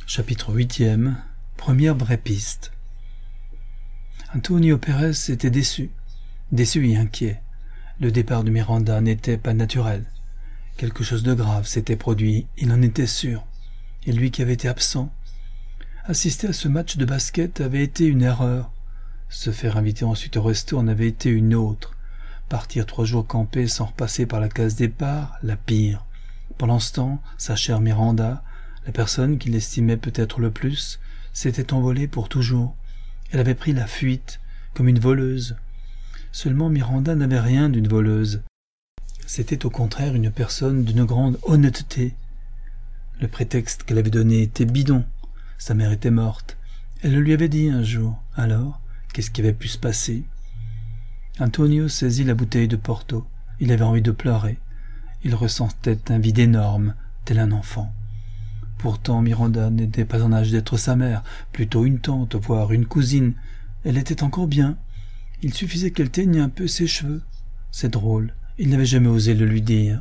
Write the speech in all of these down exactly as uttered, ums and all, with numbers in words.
Chapitre huitième. Première vraie piste. Antonio Pérez était déçu, déçu et inquiet. Le départ de Miranda n'était pas naturel. Quelque chose de grave s'était produit, il en était sûr. Et lui qui avait été absent. Assister à ce match de basket avait été une erreur. Se faire inviter ensuite au resto en avait été une autre. Partir trois jours camper sans repasser par la case départ, la pire. Pendant ce temps, sa chère Miranda, la personne qu'il estimait peut-être le plus, s'était envolée pour toujours. Elle avait pris la fuite, comme une voleuse. Seulement Miranda n'avait rien d'une voleuse. C'était au contraire une personne d'une grande honnêteté. Le prétexte qu'elle avait donné était bidon. Sa mère était morte. Elle le lui avait dit un jour. Alors, qu'est-ce qui avait pu se passer? Antonio saisit la bouteille de Porto. Il avait envie de pleurer. Il ressentait un vide énorme, tel un enfant. Pourtant, Miranda n'était pas en âge d'être sa mère, plutôt une tante, voire une cousine. Elle était encore bien. Il suffisait qu'elle teigne un peu ses cheveux. C'est drôle, il n'avait jamais osé le lui dire.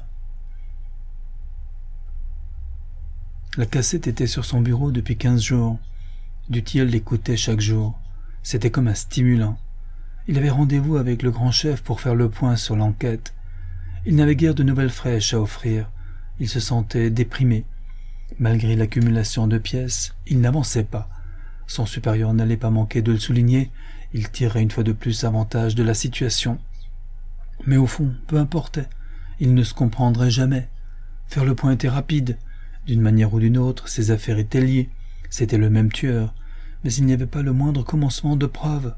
La cassette était sur son bureau depuis quinze jours. Dutilleul l'écoutait chaque jour. C'était comme un stimulant. Il avait rendez-vous avec le grand chef pour faire le point sur l'enquête. Il n'avait guère de nouvelles fraîches à offrir. Il se sentait déprimé. Malgré l'accumulation de pièces, il n'avançait pas. Son supérieur n'allait pas manquer de le souligner. Il tirait une fois de plus avantage de la situation. Mais au fond, peu importait. Il ne se comprendrait jamais. Faire le point était rapide. D'une manière ou d'une autre, ses affaires étaient liées. C'était le même tueur. Mais il n'y avait pas le moindre commencement de preuve.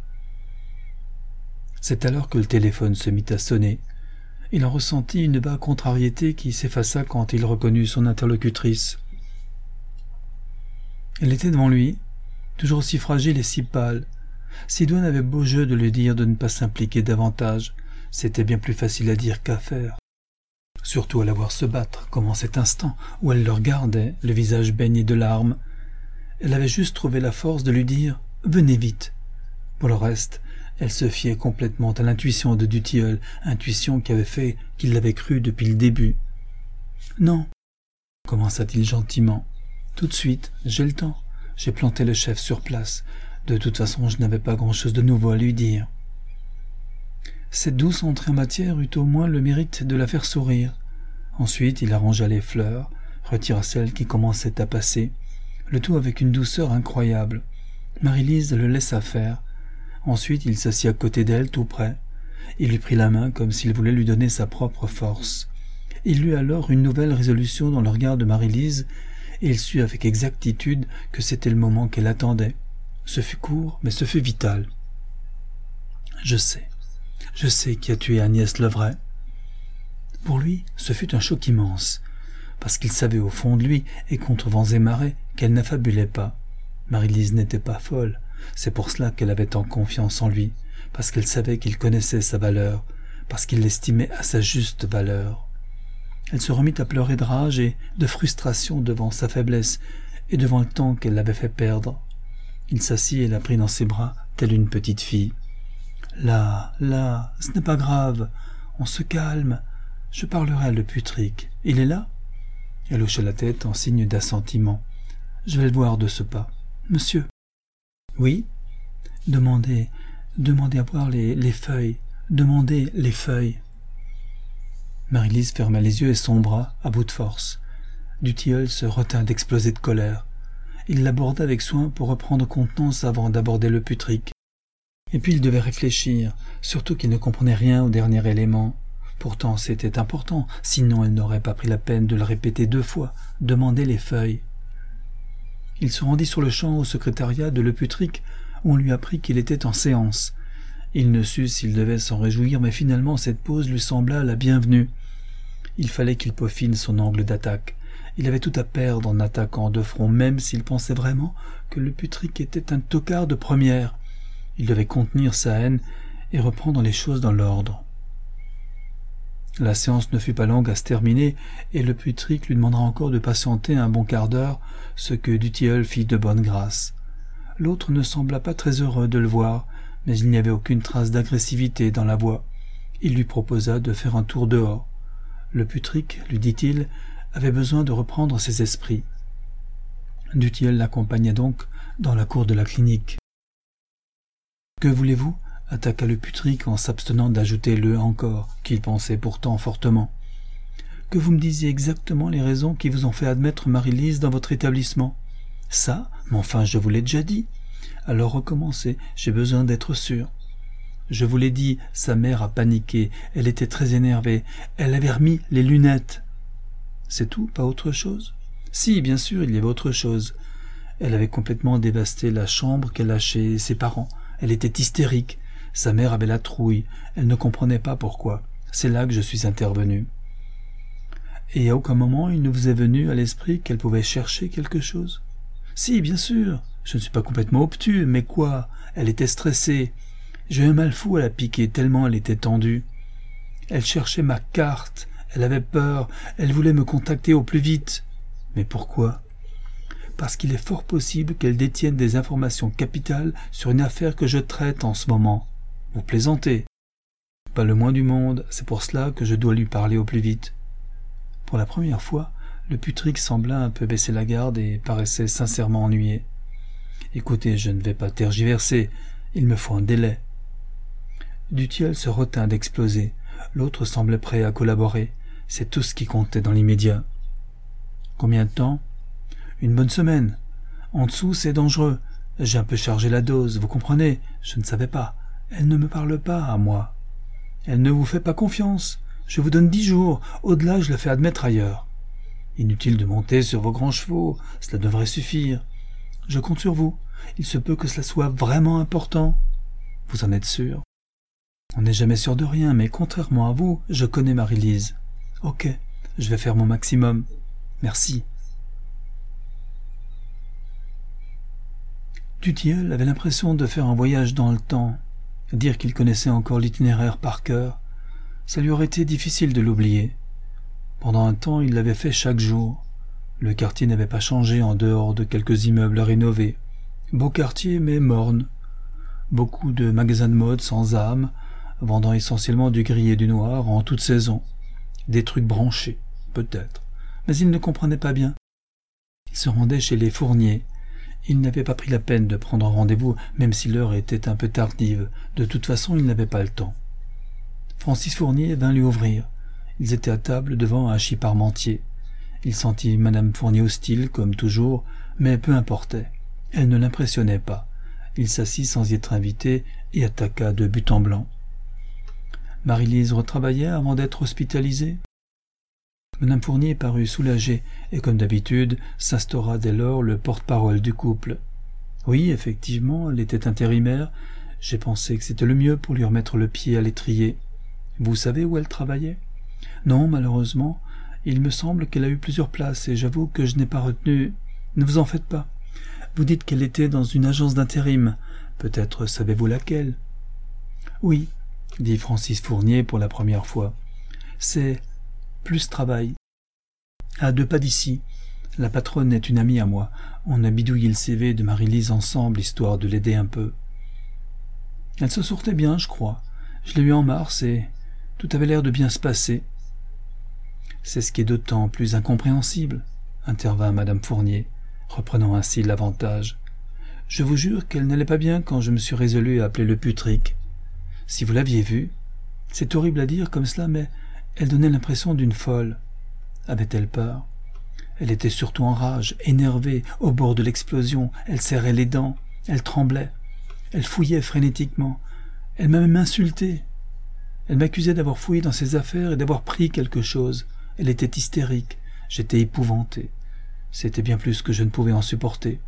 C'est alors que le téléphone se mit à sonner. Il en ressentit une vague contrariété qui s'effaça quand il reconnut son interlocutrice. Elle était devant lui, toujours aussi fragile et si pâle. Sidoine avait beau jeu de lui dire de ne pas s'impliquer davantage. C'était bien plus facile à dire qu'à faire. Surtout à la voir se battre, comme en cet instant où elle le regardait, le visage baigné de larmes. Elle avait juste trouvé la force de lui dire « Venez vite ». Pour le reste, elle se fiait complètement à l'intuition de Dutilleul, intuition qui avait fait qu'il l'avait cru depuis le début. « Non », commença-t-il gentiment. « Tout de suite, j'ai le temps. J'ai planté le chef sur place. De toute façon, je n'avais pas grand-chose de nouveau à lui dire. » Cette douce entrée en matière eut au moins le mérite de la faire sourire. Ensuite, il arrangea les fleurs, retira celles qui commençaient à passer, le tout avec une douceur incroyable. Marie-Lise le laissa faire. Ensuite, il s'assit à côté d'elle, tout près. Il lui prit la main comme s'il voulait lui donner sa propre force. Il lut alors une nouvelle résolution dans le regard de Marie-Lise, et il sut avec exactitude que c'était le moment qu'elle attendait. Ce fut court, mais ce fut vital. « Je sais, je sais qui a tué Agnès Levray. » Pour lui, ce fut un choc immense, parce qu'il savait au fond de lui, et contre vents et marées, qu'elle n'affabulait pas. Marie-Lise n'était pas folle, c'est pour cela qu'elle avait tant confiance en lui, parce qu'elle savait qu'il connaissait sa valeur, parce qu'il l'estimait à sa juste valeur. Elle se remit à pleurer de rage et de frustration devant sa faiblesse et devant le temps qu'elle l'avait fait perdre. Il s'assit et la prit dans ses bras, telle une petite fille. « Là, là, ce n'est pas grave, on se calme, je parlerai à Le Putric. Il est là ?» Elle hocha la tête en signe d'assentiment. « Je vais le voir de ce pas. Monsieur ?» ?»« Oui ?»« Demandez, demandez à voir les, les feuilles, demandez les feuilles. » Marie-Lise ferma les yeux et sombra, à bout de force. Dutilleul se retint d'exploser de colère. Il l'aborda avec soin pour reprendre contenance avant d'aborder Le Putric. Et puis il devait réfléchir, surtout qu'il ne comprenait rien au dernier élément. Pourtant c'était important, sinon elle n'aurait pas pris la peine de le répéter deux fois, demander les feuilles. Il se rendit sur le champ au secrétariat de Le Putric, où on lui apprit qu'il était en séance. Il ne sut s'il devait s'en réjouir, mais finalement cette pause lui sembla la bienvenue. Il fallait qu'il peaufine son angle d'attaque. Il avait tout à perdre en attaquant de front, même s'il pensait vraiment que Le Putric était un tocard de première. Il devait contenir sa haine et reprendre les choses dans l'ordre. La séance ne fut pas longue à se terminer, et Le Putric lui demandera encore de patienter un bon quart d'heure, ce que Dutilleul fit de bonne grâce. L'autre ne sembla pas très heureux de le voir, mais il n'y avait aucune trace d'agressivité dans la voix. Il lui proposa de faire un tour dehors. Le Putric, lui dit-il, avait besoin de reprendre ses esprits. Dutilleul l'accompagna donc dans la cour de la clinique. « Que voulez-vous » attaqua le Putrique en s'abstenant d'ajouter le « encore » qu'il pensait pourtant fortement. « Que vous me disiez exactement les raisons qui vous ont fait admettre Marie-Lise dans votre établissement. »« Ça, mais enfin je vous l'ai déjà dit. » »« Alors recommencez, j'ai besoin d'être sûr. »« Je vous l'ai dit, sa mère a paniqué, elle était très énervée, elle avait remis les lunettes. »« C'est tout, pas autre chose ?»« Si, bien sûr, il y avait autre chose. Elle avait complètement dévasté la chambre qu'elle a chez ses parents. Elle était hystérique. Sa mère avait la trouille. Elle ne comprenait pas pourquoi. C'est là que je suis intervenu. »« Et à aucun moment il ne vous est venu à l'esprit qu'elle pouvait chercher quelque chose ?»« Si, bien sûr. Je ne suis pas complètement obtus, mais quoi? Elle était stressée. J'ai eu un mal fou à la piquer tellement elle était tendue. Elle cherchait ma carte. Elle avait peur. Elle voulait me contacter au plus vite. Mais pourquoi? Parce qu'il est fort possible qu'elle détienne des informations capitales sur une affaire que je traite en ce moment. Vous plaisantez? Pas le moins du monde, c'est pour cela que je dois lui parler au plus vite. » Pour la première fois, le Putrique sembla un peu baisser la garde et paraissait sincèrement ennuyé. « Écoutez, je ne vais pas tergiverser, il me faut un délai. » Dutilleul se retint d'exploser, l'autre semblait prêt à collaborer, c'est tout ce qui comptait dans l'immédiat. « Combien de temps ? » ?»« Une bonne semaine. En dessous, c'est dangereux. J'ai un peu chargé la dose, vous comprenez? Je ne savais pas. Elle ne me parle pas à moi. Elle ne vous fait pas confiance. Je vous donne dix jours. Au-delà, je la fais admettre ailleurs. Inutile de monter sur vos grands chevaux. Cela devrait suffire. Je compte sur vous. Il se peut que cela soit vraiment important. Vous en êtes sûr? On n'est jamais sûr de rien, mais contrairement à vous, je connais Marie-Lise. Ok, je vais faire mon maximum. Merci. Dutilleul avait l'impression de faire un voyage dans le temps. Dire qu'il connaissait encore l'itinéraire par cœur, ça lui aurait été difficile de l'oublier. Pendant un temps, il l'avait fait chaque jour. Le quartier n'avait pas changé en dehors de quelques immeubles à rénover. Beau quartier, mais morne. Beaucoup de magasins de mode sans âme, vendant essentiellement du gris et du noir en toute saison. Des trucs branchés, peut-être. Mais il ne comprenait pas bien. Il se rendait chez les Fournier. Il n'avait pas pris la peine de prendre rendez-vous, même si l'heure était un peu tardive. De toute façon, il n'avait pas le temps. Francis Fournier vint lui ouvrir. Ils étaient à table devant un hachis parmentier. Il sentit Madame Fournier hostile, comme toujours, mais peu importait. Elle ne l'impressionnait pas. Il s'assit sans y être invité et attaqua de but en blanc. Marie-Lise retravaillait avant d'être hospitalisée. Madame Fournier parut soulagée et, comme d'habitude, s'instaura dès lors le porte-parole du couple. Oui, effectivement, elle était intérimaire. J'ai pensé que c'était le mieux pour lui remettre le pied à l'étrier. Vous savez où elle travaillait? Non, malheureusement. Il me semble qu'elle a eu plusieurs places et j'avoue que je n'ai pas retenu. Ne vous en faites pas. Vous dites qu'elle était dans une agence d'intérim. Peut-être savez-vous laquelle? Oui, dit Francis Fournier pour la première fois. C'est Plus Travail. À deux pas d'ici. La patronne est une amie à moi. On a bidouillé le C V de Marie-Lise ensemble, histoire de l'aider un peu. Elle se sortait bien, je crois. Je l'ai eue en mars et tout avait l'air de bien se passer. C'est ce qui est d'autant plus incompréhensible, intervint Madame Fournier, reprenant ainsi l'avantage. Je vous jure qu'elle n'allait pas bien quand je me suis résolu à appeler le Putrique. Si vous l'aviez vue, c'est horrible à dire comme cela, mais elle donnait l'impression d'une folle. Avait-elle peur? Elle était surtout en rage, énervée, au bord de l'explosion. Elle serrait les dents, elle tremblait. Elle fouillait frénétiquement. Elle m'a même insulté. Elle m'accusait d'avoir fouillé dans ses affaires et d'avoir pris quelque chose. Elle était hystérique. J'étais épouvanté. C'était bien plus que je ne pouvais en supporter.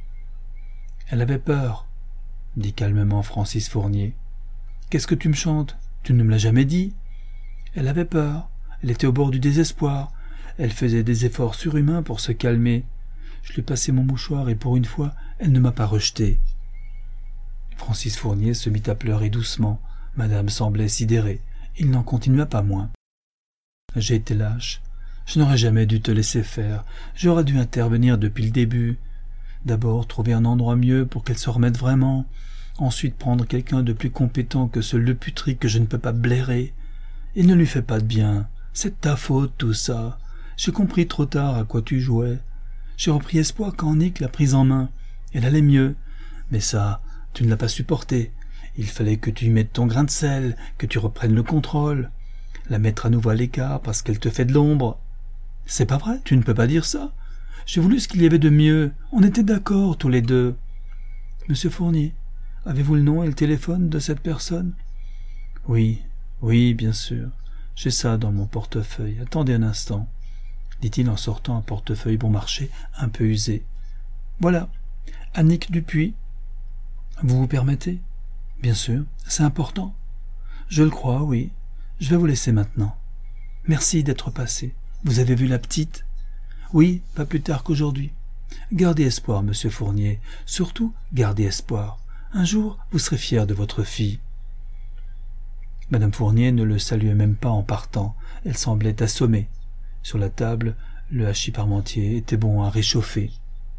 Elle avait peur, dit calmement Francis Fournier. Qu'est-ce que tu me chantes? Tu ne me l'as jamais dit. Elle avait peur. Elle était au bord du désespoir. Elle faisait des efforts surhumains pour se calmer. Je lui passai mon mouchoir et pour une fois, elle ne m'a pas rejeté. Francis Fournier se mit à pleurer doucement. Madame semblait sidérée. Il n'en continua pas moins. J'ai été lâche. Je n'aurais jamais dû te laisser faire. J'aurais dû intervenir depuis le début. D'abord trouver un endroit mieux pour qu'elle se remette vraiment. Ensuite prendre quelqu'un de plus compétent que ce Le Putrique que je ne peux pas blairer. Il ne lui fait pas de bien. C'est ta faute tout ça. J'ai compris trop tard à quoi tu jouais. J'ai repris espoir quand Nick l'a prise en main. Elle allait mieux. Mais ça, tu ne l'as pas supporté. Il fallait que tu y mettes ton grain de sel, que tu reprennes le contrôle. La mettre à nouveau à l'écart parce qu'elle te fait de l'ombre. C'est pas vrai, tu ne peux pas dire ça. J'ai voulu ce qu'il y avait de mieux. On était d'accord, tous les deux. Monsieur Fournier, avez-vous le nom et le téléphone de cette personne? Oui, oui, bien sûr. J'ai ça dans mon portefeuille. Attendez un instant, dit-il en sortant un portefeuille bon marché, un peu usé. Voilà, Annick Dupuis. Vous vous permettez? Bien sûr, c'est important. Je le crois, oui. Je vais vous laisser maintenant. Merci d'être passé. Vous avez vu la petite? Oui, pas plus tard qu'aujourd'hui. Gardez espoir, monsieur Fournier. Surtout, gardez espoir. Un jour, vous serez fier de votre fille. Madame Fournier ne le saluait même pas en partant. Elle semblait assommée. Sur la table, le hachis parmentier était bon à réchauffer.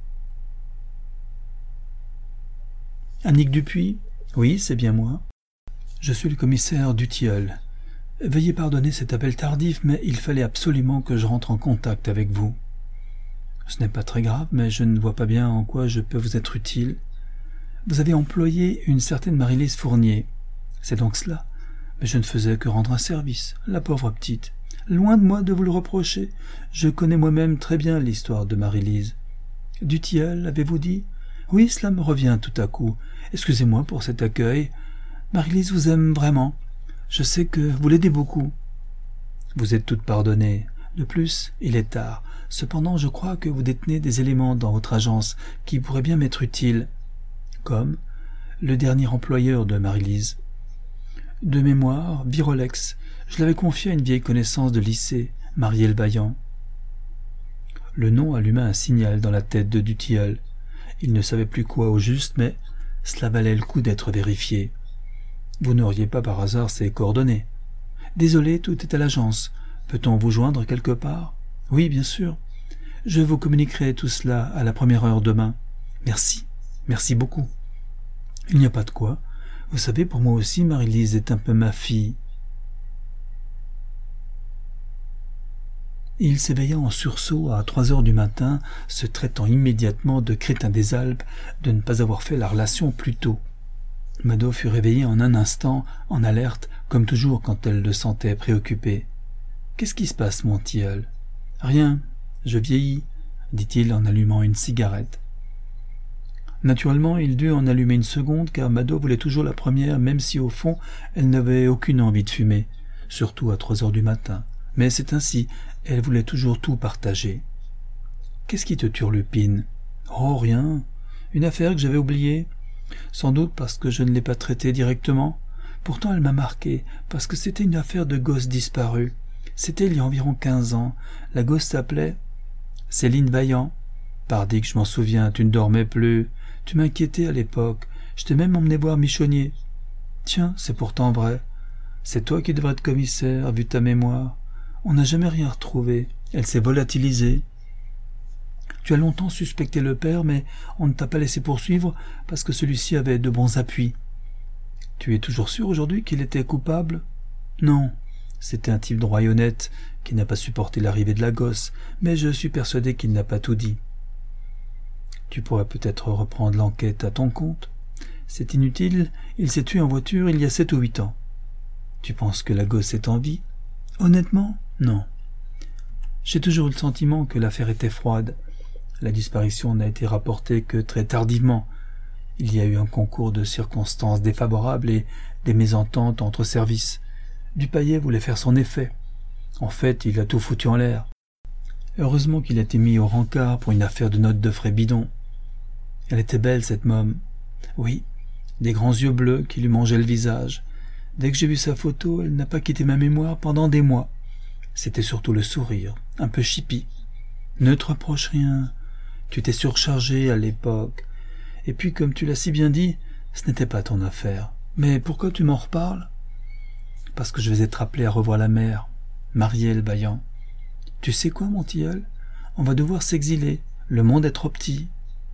Annick Dupuis? Oui, c'est bien moi. Je suis le commissaire Dutilleul. Veuillez pardonner cet appel tardif, mais il fallait absolument que je rentre en contact avec vous. Ce n'est pas très grave, mais je ne vois pas bien en quoi je peux vous être utile. Vous avez employé une certaine Marie-Lise Fournier. C'est donc cela. Mais je ne faisais que rendre un service, la pauvre petite. Loin de moi de vous le reprocher. Je connais moi-même très bien l'histoire de Marie-Lise. Dutilleul, avez-vous dit? Oui, cela me revient tout à coup. Excusez-moi pour cet accueil. Marie-Lise vous aime vraiment. Je sais que vous l'aidez beaucoup. Vous êtes toute pardonnée. De plus, il est tard. Cependant, je crois que vous détenez des éléments dans votre agence qui pourraient bien m'être utiles. Comme le dernier employeur de Marie-Lise. De mémoire, Virolex. Je l'avais confié à une vieille connaissance de lycée, Marielle Vaillant. Le nom alluma un signal dans la tête de Dutilleul. Il ne savait plus quoi au juste, mais cela valait le coup d'être vérifié. Vous n'auriez pas par hasard ses coordonnées? Désolé, tout est à l'agence. Peut-on vous joindre quelque part? Oui, bien sûr. Je vous communiquerai tout cela à la première heure demain. Merci, merci beaucoup. Il n'y a pas de quoi. Vous savez, pour moi aussi, Marie-Lise est un peu ma fille. Il s'éveilla en sursaut à trois heures du matin, se traitant immédiatement de crétin des Alpes de ne pas avoir fait la relation plus tôt. Mado fut réveillée en un instant, en alerte, comme toujours quand elle le sentait préoccupé. « Qu'est-ce qui se passe, mon tilleul ?»« Rien, je vieillis, » dit-il en allumant une cigarette. Naturellement, il dut en allumer une seconde, car Mado voulait toujours la première, même si au fond, elle n'avait aucune envie de fumer, surtout à trois heures du matin. Mais c'est ainsi, elle voulait toujours tout partager. « Qu'est-ce qui te turlupine ?»« Oh, rien, une affaire que j'avais oubliée. Sans doute parce que je ne l'ai pas traitée directement. Pourtant elle m'a marqué, parce que c'était une affaire de gosse disparue. C'était il y a environ quinze ans. La gosse s'appelait Céline Vaillant. Pardi que je m'en souviens, tu ne dormais plus. Tu m'inquiétais à l'époque. Je t'ai même emmené voir Michonnier. Tiens, c'est pourtant vrai. C'est toi qui devrais être commissaire, vu ta mémoire. On n'a jamais rien retrouvé. Elle s'est volatilisée. Tu as longtemps suspecté le père, mais on ne t'a pas laissé poursuivre parce que celui-ci avait de bons appuis. Tu es toujours sûr aujourd'hui qu'il était coupable? Non, c'était un type droit et honnête qui n'a pas supporté l'arrivée de la gosse, mais je suis persuadé qu'il n'a pas tout dit. Tu pourras peut-être reprendre l'enquête à ton compte. C'est inutile, il s'est tué en voiture il y a sept ou huit ans. Tu penses que la gosse est en vie? Honnêtement, non. J'ai toujours eu le sentiment que l'affaire était froide. La disparition n'a été rapportée que très tardivement. Il y a eu un concours de circonstances défavorables et des mésententes entre services. Dupaillet voulait faire son effet. En fait, il a tout foutu en l'air. Heureusement qu'il a été mis au rencard pour une affaire de notes de frais bidon. Elle était belle, cette môme. Oui, des grands yeux bleus qui lui mangeaient le visage. Dès que j'ai vu sa photo, elle n'a pas quitté ma mémoire pendant des mois. C'était surtout le sourire, un peu chipi. Ne te reproche rien. Tu t'es surchargé à l'époque. Et puis, comme tu l'as si bien dit, ce n'était pas ton affaire. Mais pourquoi tu m'en reparles? Parce que je vais être appelé à revoir la mère, Marielle Vaillant. Tu sais quoi, mon tilleul? On va devoir s'exiler. Le monde est trop petit.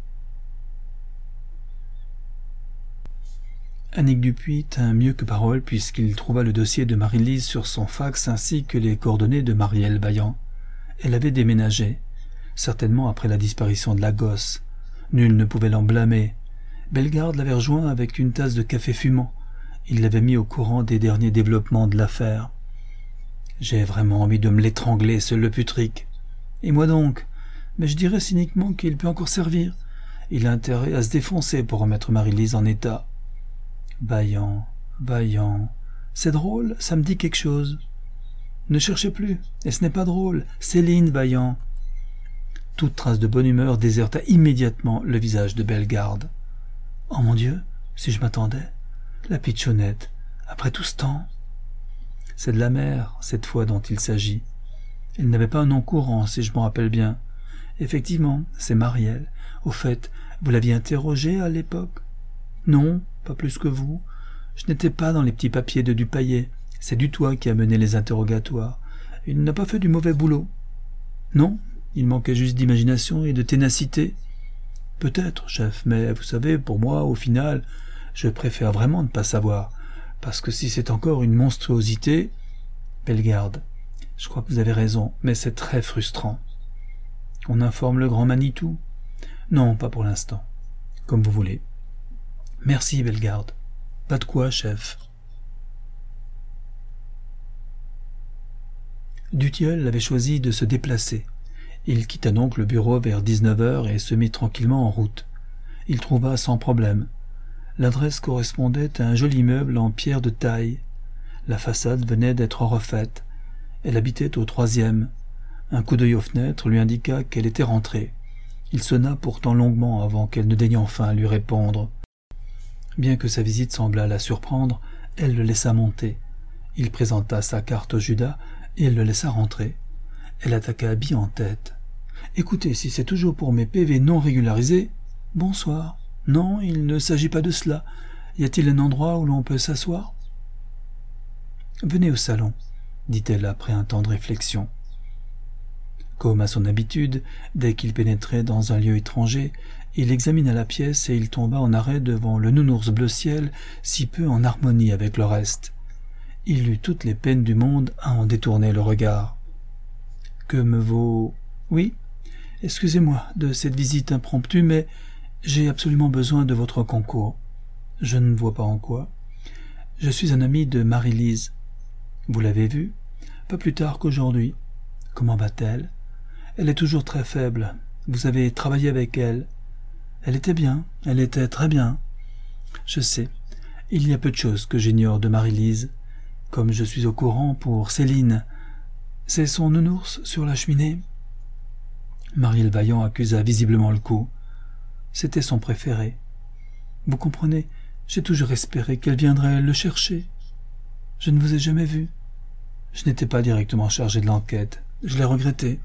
Annick Dupuis tint mieux que parole puisqu'il trouva le dossier de Marie-Lise sur son fax ainsi que les coordonnées de Marielle Vaillant. Elle avait déménagé. certainement après la disparition de la gosse. Nul ne pouvait l'en blâmer. Bellegarde l'avait rejoint avec une tasse de café fumant. Il l'avait mis au courant des derniers développements de l'affaire. « J'ai vraiment envie de me l'étrangler, ce Leputric. Et moi donc? Mais je dirais cyniquement qu'il peut encore servir. Il a intérêt à se défoncer pour remettre Marie-Lise en état. » Vaillant, vaillant. C'est drôle, ça me dit quelque chose. Ne cherchez plus, et ce n'est pas drôle. Céline Vaillant. Toute trace de bonne humeur déserta immédiatement le visage de Bellegarde. Oh mon Dieu, si je m'attendais. La pitchounette, après tout ce temps. C'est de la mère, cette fois, dont il s'agit. Elle n'avait pas un nom courant, si je m'en rappelle bien. Effectivement, c'est Marielle. Au fait, vous l'aviez interrogée à l'époque? Non, pas plus que vous. Je n'étais pas dans les petits papiers de Dupaillet. C'est Dutoit qui a mené les interrogatoires. Il n'a pas fait du mauvais boulot. Non, il manquait juste d'imagination et de ténacité. Peut-être, chef, mais vous savez, pour moi, au final, je préfère vraiment ne pas savoir, parce que si c'est encore une monstruosité... Bellegarde, je crois que vous avez raison, mais c'est très frustrant. On informe le grand Manitou? Non, pas pour l'instant. Comme vous voulez. Merci, Bellegarde. Pas de quoi, chef. Dutilleul avait choisi de se déplacer. Il quitta donc le bureau vers dix-neuf heures et se mit tranquillement en route. Il trouva sans problème. L'adresse correspondait à un joli meuble en pierre de taille. La façade venait d'être refaite. Elle habitait au troisième. Un coup d'œil aux fenêtres lui indiqua qu'elle était rentrée. Il sonna pourtant longuement avant qu'elle ne daigne enfin lui répondre. Bien que sa visite semblât la surprendre, elle le laissa monter. Il présenta sa carte au Judas et elle le laissa rentrer. Elle attaqua la bille en tête. « Écoutez, si c'est toujours pour mes P V non régularisés, bonsoir. Non, il ne s'agit pas de cela. Y a-t-il un endroit où l'on peut s'asseoir ?»« Venez au salon, » dit-elle après un temps de réflexion. Comme à son habitude, dès qu'il pénétrait dans un lieu étranger, il examina la pièce et il tomba en arrêt devant le nounours bleu ciel, si peu en harmonie avec le reste. Il eut toutes les peines du monde à en détourner le regard. « Que me vaut... »« Oui, excusez-moi de cette visite impromptue, mais j'ai absolument besoin de votre concours. Je ne vois pas en quoi. Je suis un ami de Marie-Lise. Vous l'avez vue? Pas plus tard qu'aujourd'hui. Comment va-t-elle? Elle est toujours très faible. Vous avez travaillé avec elle. Elle était bien, elle était très bien. Je sais, il y a peu de choses que j'ignore de Marie-Lise. Comme je suis au courant pour Céline. C'est son nounours sur la cheminée? Marielle Vaillant accusa visiblement le coup. C'était son préféré. Vous comprenez, j'ai toujours espéré qu'elle viendrait le chercher. Je ne vous ai jamais vu. Je n'étais pas directement chargé de l'enquête. Je l'ai regretté.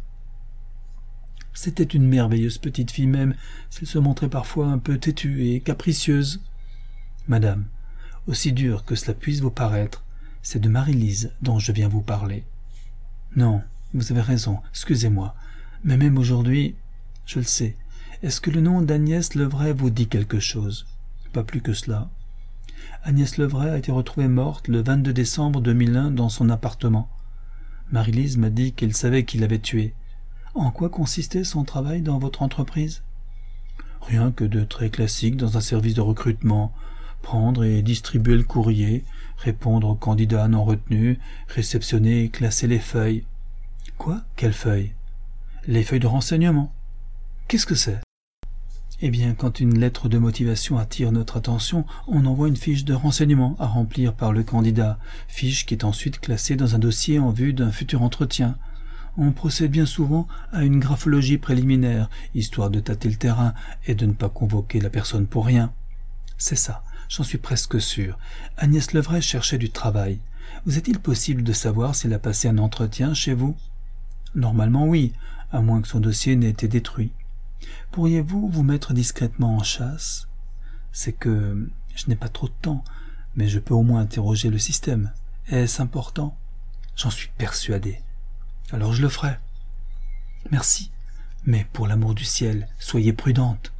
C'était une merveilleuse petite fille même, s'il se montrait parfois un peu têtue et capricieuse. Madame, aussi dur que cela puisse vous paraître, c'est de Marie-Lise dont je viens vous parler. Non, vous avez raison, excusez-moi, mais même aujourd'hui, je le sais, est-ce que le nom d'Agnès Levray vous dit quelque chose? Pas plus que cela. Agnès Levray a été retrouvée morte le vingt-deux décembre deux mille un dans son appartement. Marie-Lise m'a dit qu'elle savait qui l'avait tuée. En quoi consistait son travail dans votre entreprise? Rien que de très classique dans un service de recrutement. Prendre et distribuer le courrier, répondre aux candidats non retenus, réceptionner et classer les feuilles. Quoi? Quelles feuilles? Les feuilles de renseignement. Qu'est-ce que c'est? Eh bien, quand une lettre de motivation attire notre attention, on envoie une fiche de renseignement à remplir par le candidat, fiche qui est ensuite classée dans un dossier en vue d'un futur entretien. On procède bien souvent à une graphologie préliminaire, histoire de tâter le terrain et de ne pas convoquer la personne pour rien. C'est ça, j'en suis presque sûr. Agnès Levray cherchait du travail. Vous est-il possible de savoir s'il a passé un entretien chez vous? Normalement oui, à moins que son dossier n'ait été détruit. Pourriez-vous vous mettre discrètement en chasse? C'est que je n'ai pas trop de temps, mais je peux au moins interroger le système. Est-ce important? J'en suis persuadé. Alors je le ferai. Merci, mais pour l'amour du ciel, soyez prudente.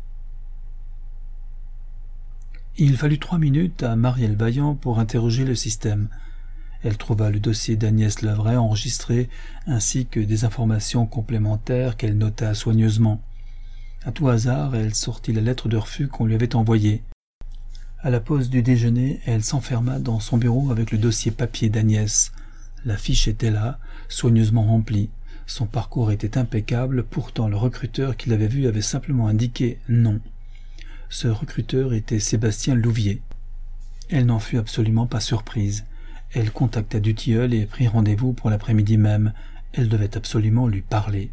Il fallut trois minutes à Marielle Vaillant pour interroger le système. Elle trouva le dossier d'Agnès Levray enregistré, ainsi que des informations complémentaires qu'elle nota soigneusement. À tout hasard, elle sortit la lettre de refus qu'on lui avait envoyée. À la pause du déjeuner, elle s'enferma dans son bureau avec le dossier papier d'Agnès. La fiche était là, soigneusement remplie. Son parcours était impeccable, pourtant le recruteur qui l'avait vu avait simplement indiqué « non ». Ce recruteur était Sébastien Louvier. Elle n'en fut absolument pas surprise. Elle contacta Dutilleul et prit rendez-vous pour l'après-midi même. Elle devait absolument lui parler.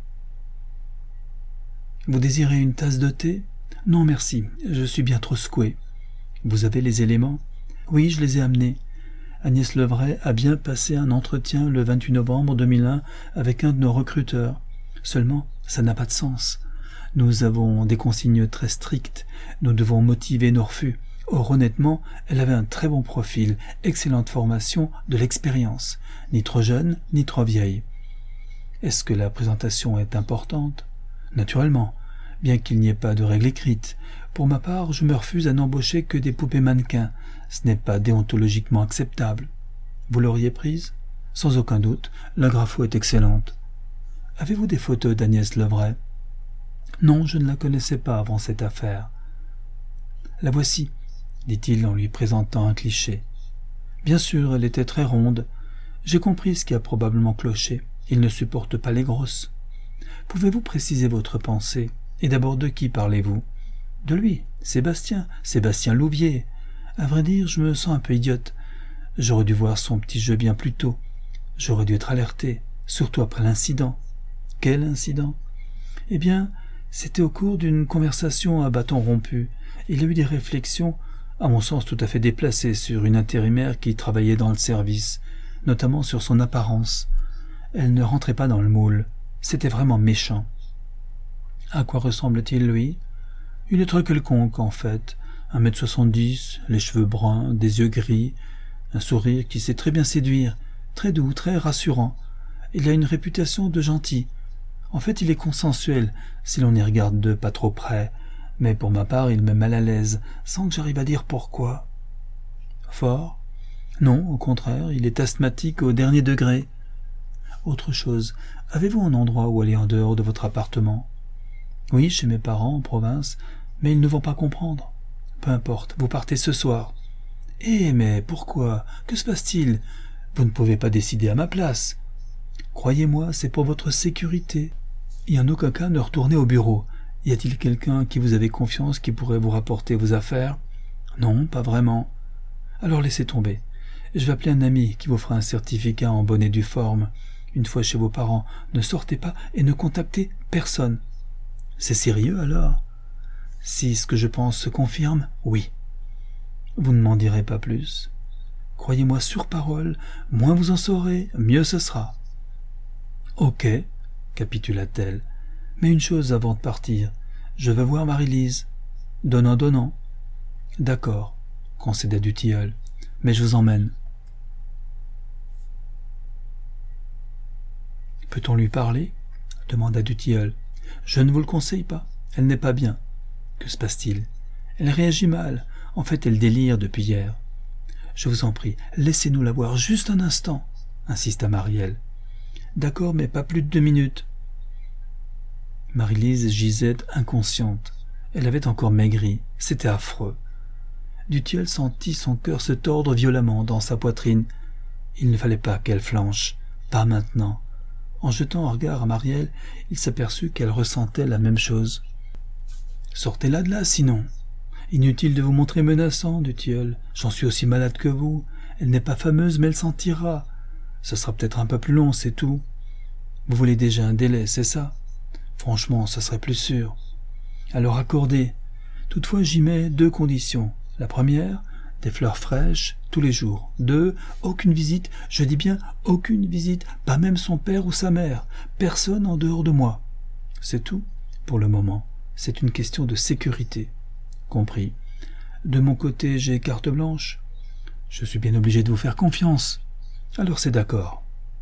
« Vous désirez une tasse de thé ? » ?»« Non, merci, je suis bien trop secouée. »« Vous avez les éléments ? » ?»« Oui, je les ai amenés. Agnès Levray a bien passé un entretien le vingt-huit novembre deux mille un avec un de nos recruteurs. Seulement, ça n'a pas de sens. Nous avons des consignes très strictes. Nous devons motiver nos refus. Or, honnêtement, elle avait un très bon profil, excellente formation, de l'expérience. Ni trop jeune, ni trop vieille. Est-ce que la présentation est importante ? Naturellement, bien qu'il n'y ait pas de règle écrite. Pour ma part, je me refuse à n'embaucher que des poupées mannequins. Ce n'est pas déontologiquement acceptable. Vous l'auriez prise ? Sans aucun doute, la grapho est excellente. Avez-vous des photos d'Agnès Levray ? Non, je ne la connaissais pas avant cette affaire. La voici, dit-il en lui présentant un cliché. Bien sûr, elle était très ronde. J'ai compris ce qui a probablement cloché. Il ne supporte pas les grosses. Pouvez-vous préciser votre pensée ? Et d'abord de qui parlez-vous ? De lui, Sébastien, Sébastien Louvier. À vrai dire, je me sens un peu idiote. J'aurais dû voir son petit jeu bien plus tôt. J'aurais dû être alerté, surtout après l'incident. Quel incident ? Eh bien, c'était au cours d'une conversation à bâton rompu. Il a eu des réflexions, à mon sens tout à fait déplacées, sur une intérimaire qui travaillait dans le service, notamment sur son apparence. Elle ne rentrait pas dans le moule. C'était vraiment méchant. À quoi ressemble-t-il, lui ? Il est très quelconque, en fait. Un mètre soixante-dix, les cheveux bruns, des yeux gris, un sourire qui sait très bien séduire, très doux, très rassurant. Il a une réputation de gentil. En fait, il est consensuel, si l'on y regarde de pas trop près. Mais pour ma part, il me met mal à l'aise, sans que j'arrive à dire pourquoi. Fort ? Non, au contraire, il est asthmatique au dernier degré. Autre chose, avez-vous un endroit où aller en dehors de votre appartement ? Oui, chez mes parents, en province, mais ils ne vont pas comprendre. Peu importe, vous partez ce soir. Eh, mais pourquoi ? Que se passe-t-il ? Vous ne pouvez pas décider à ma place. Croyez-moi, c'est pour votre sécurité. Et en aucun cas ne retournez au bureau. Y a-t-il quelqu'un qui vous avez confiance qui pourrait vous rapporter vos affaires ? Non, pas vraiment. Alors laissez tomber. Je vais appeler un ami qui vous fera un certificat en bonne et due forme. Une fois chez vos parents, ne sortez pas et ne contactez personne. C'est sérieux alors ? Si ce que je pense se confirme, oui. Vous ne m'en direz pas plus. Croyez-moi sur parole, moins vous en saurez, mieux ce sera. Ok, capitula-t-elle. Mais une chose avant de partir, je vais voir Marie-Lise. Donnant, donnant. D'accord, concéda Dutilleul, mais je vous emmène. Peut-on lui parler ? Demanda Dutilleul. Je ne vous le conseille pas, elle n'est pas bien. Que se passe-t-il ? Elle réagit mal, en fait elle délire depuis hier. Je vous en prie, laissez-nous la voir juste un instant, insista Marielle. D'accord, mais pas plus de deux minutes. Marie-Lise gisait inconsciente. Elle avait encore maigri, c'était affreux. Dutilleul sentit son cœur se tordre violemment dans sa poitrine. Il ne fallait pas qu'elle flanche, pas maintenant. En jetant un regard à Marielle, il s'aperçut qu'elle ressentait la même chose. « Sortez-la de là, sinon. Inutile de vous montrer menaçant, Dutilleul. J'en suis aussi malade que vous. Elle n'est pas fameuse, mais elle s'en tirera. Ce sera peut-être un peu plus long, c'est tout. Vous voulez déjà un délai, c'est ça ? Franchement, ce serait plus sûr. Alors accordez. Toutefois, j'y mets deux conditions. La première, des fleurs fraîches, tous les jours. Deux, aucune visite, je dis bien aucune visite, pas même son père ou sa mère. Personne en dehors de moi. C'est tout, pour le moment. C'est une question de sécurité. Compris. De mon côté, j'ai carte blanche. Je suis bien obligé de vous faire confiance. Alors c'est d'accord.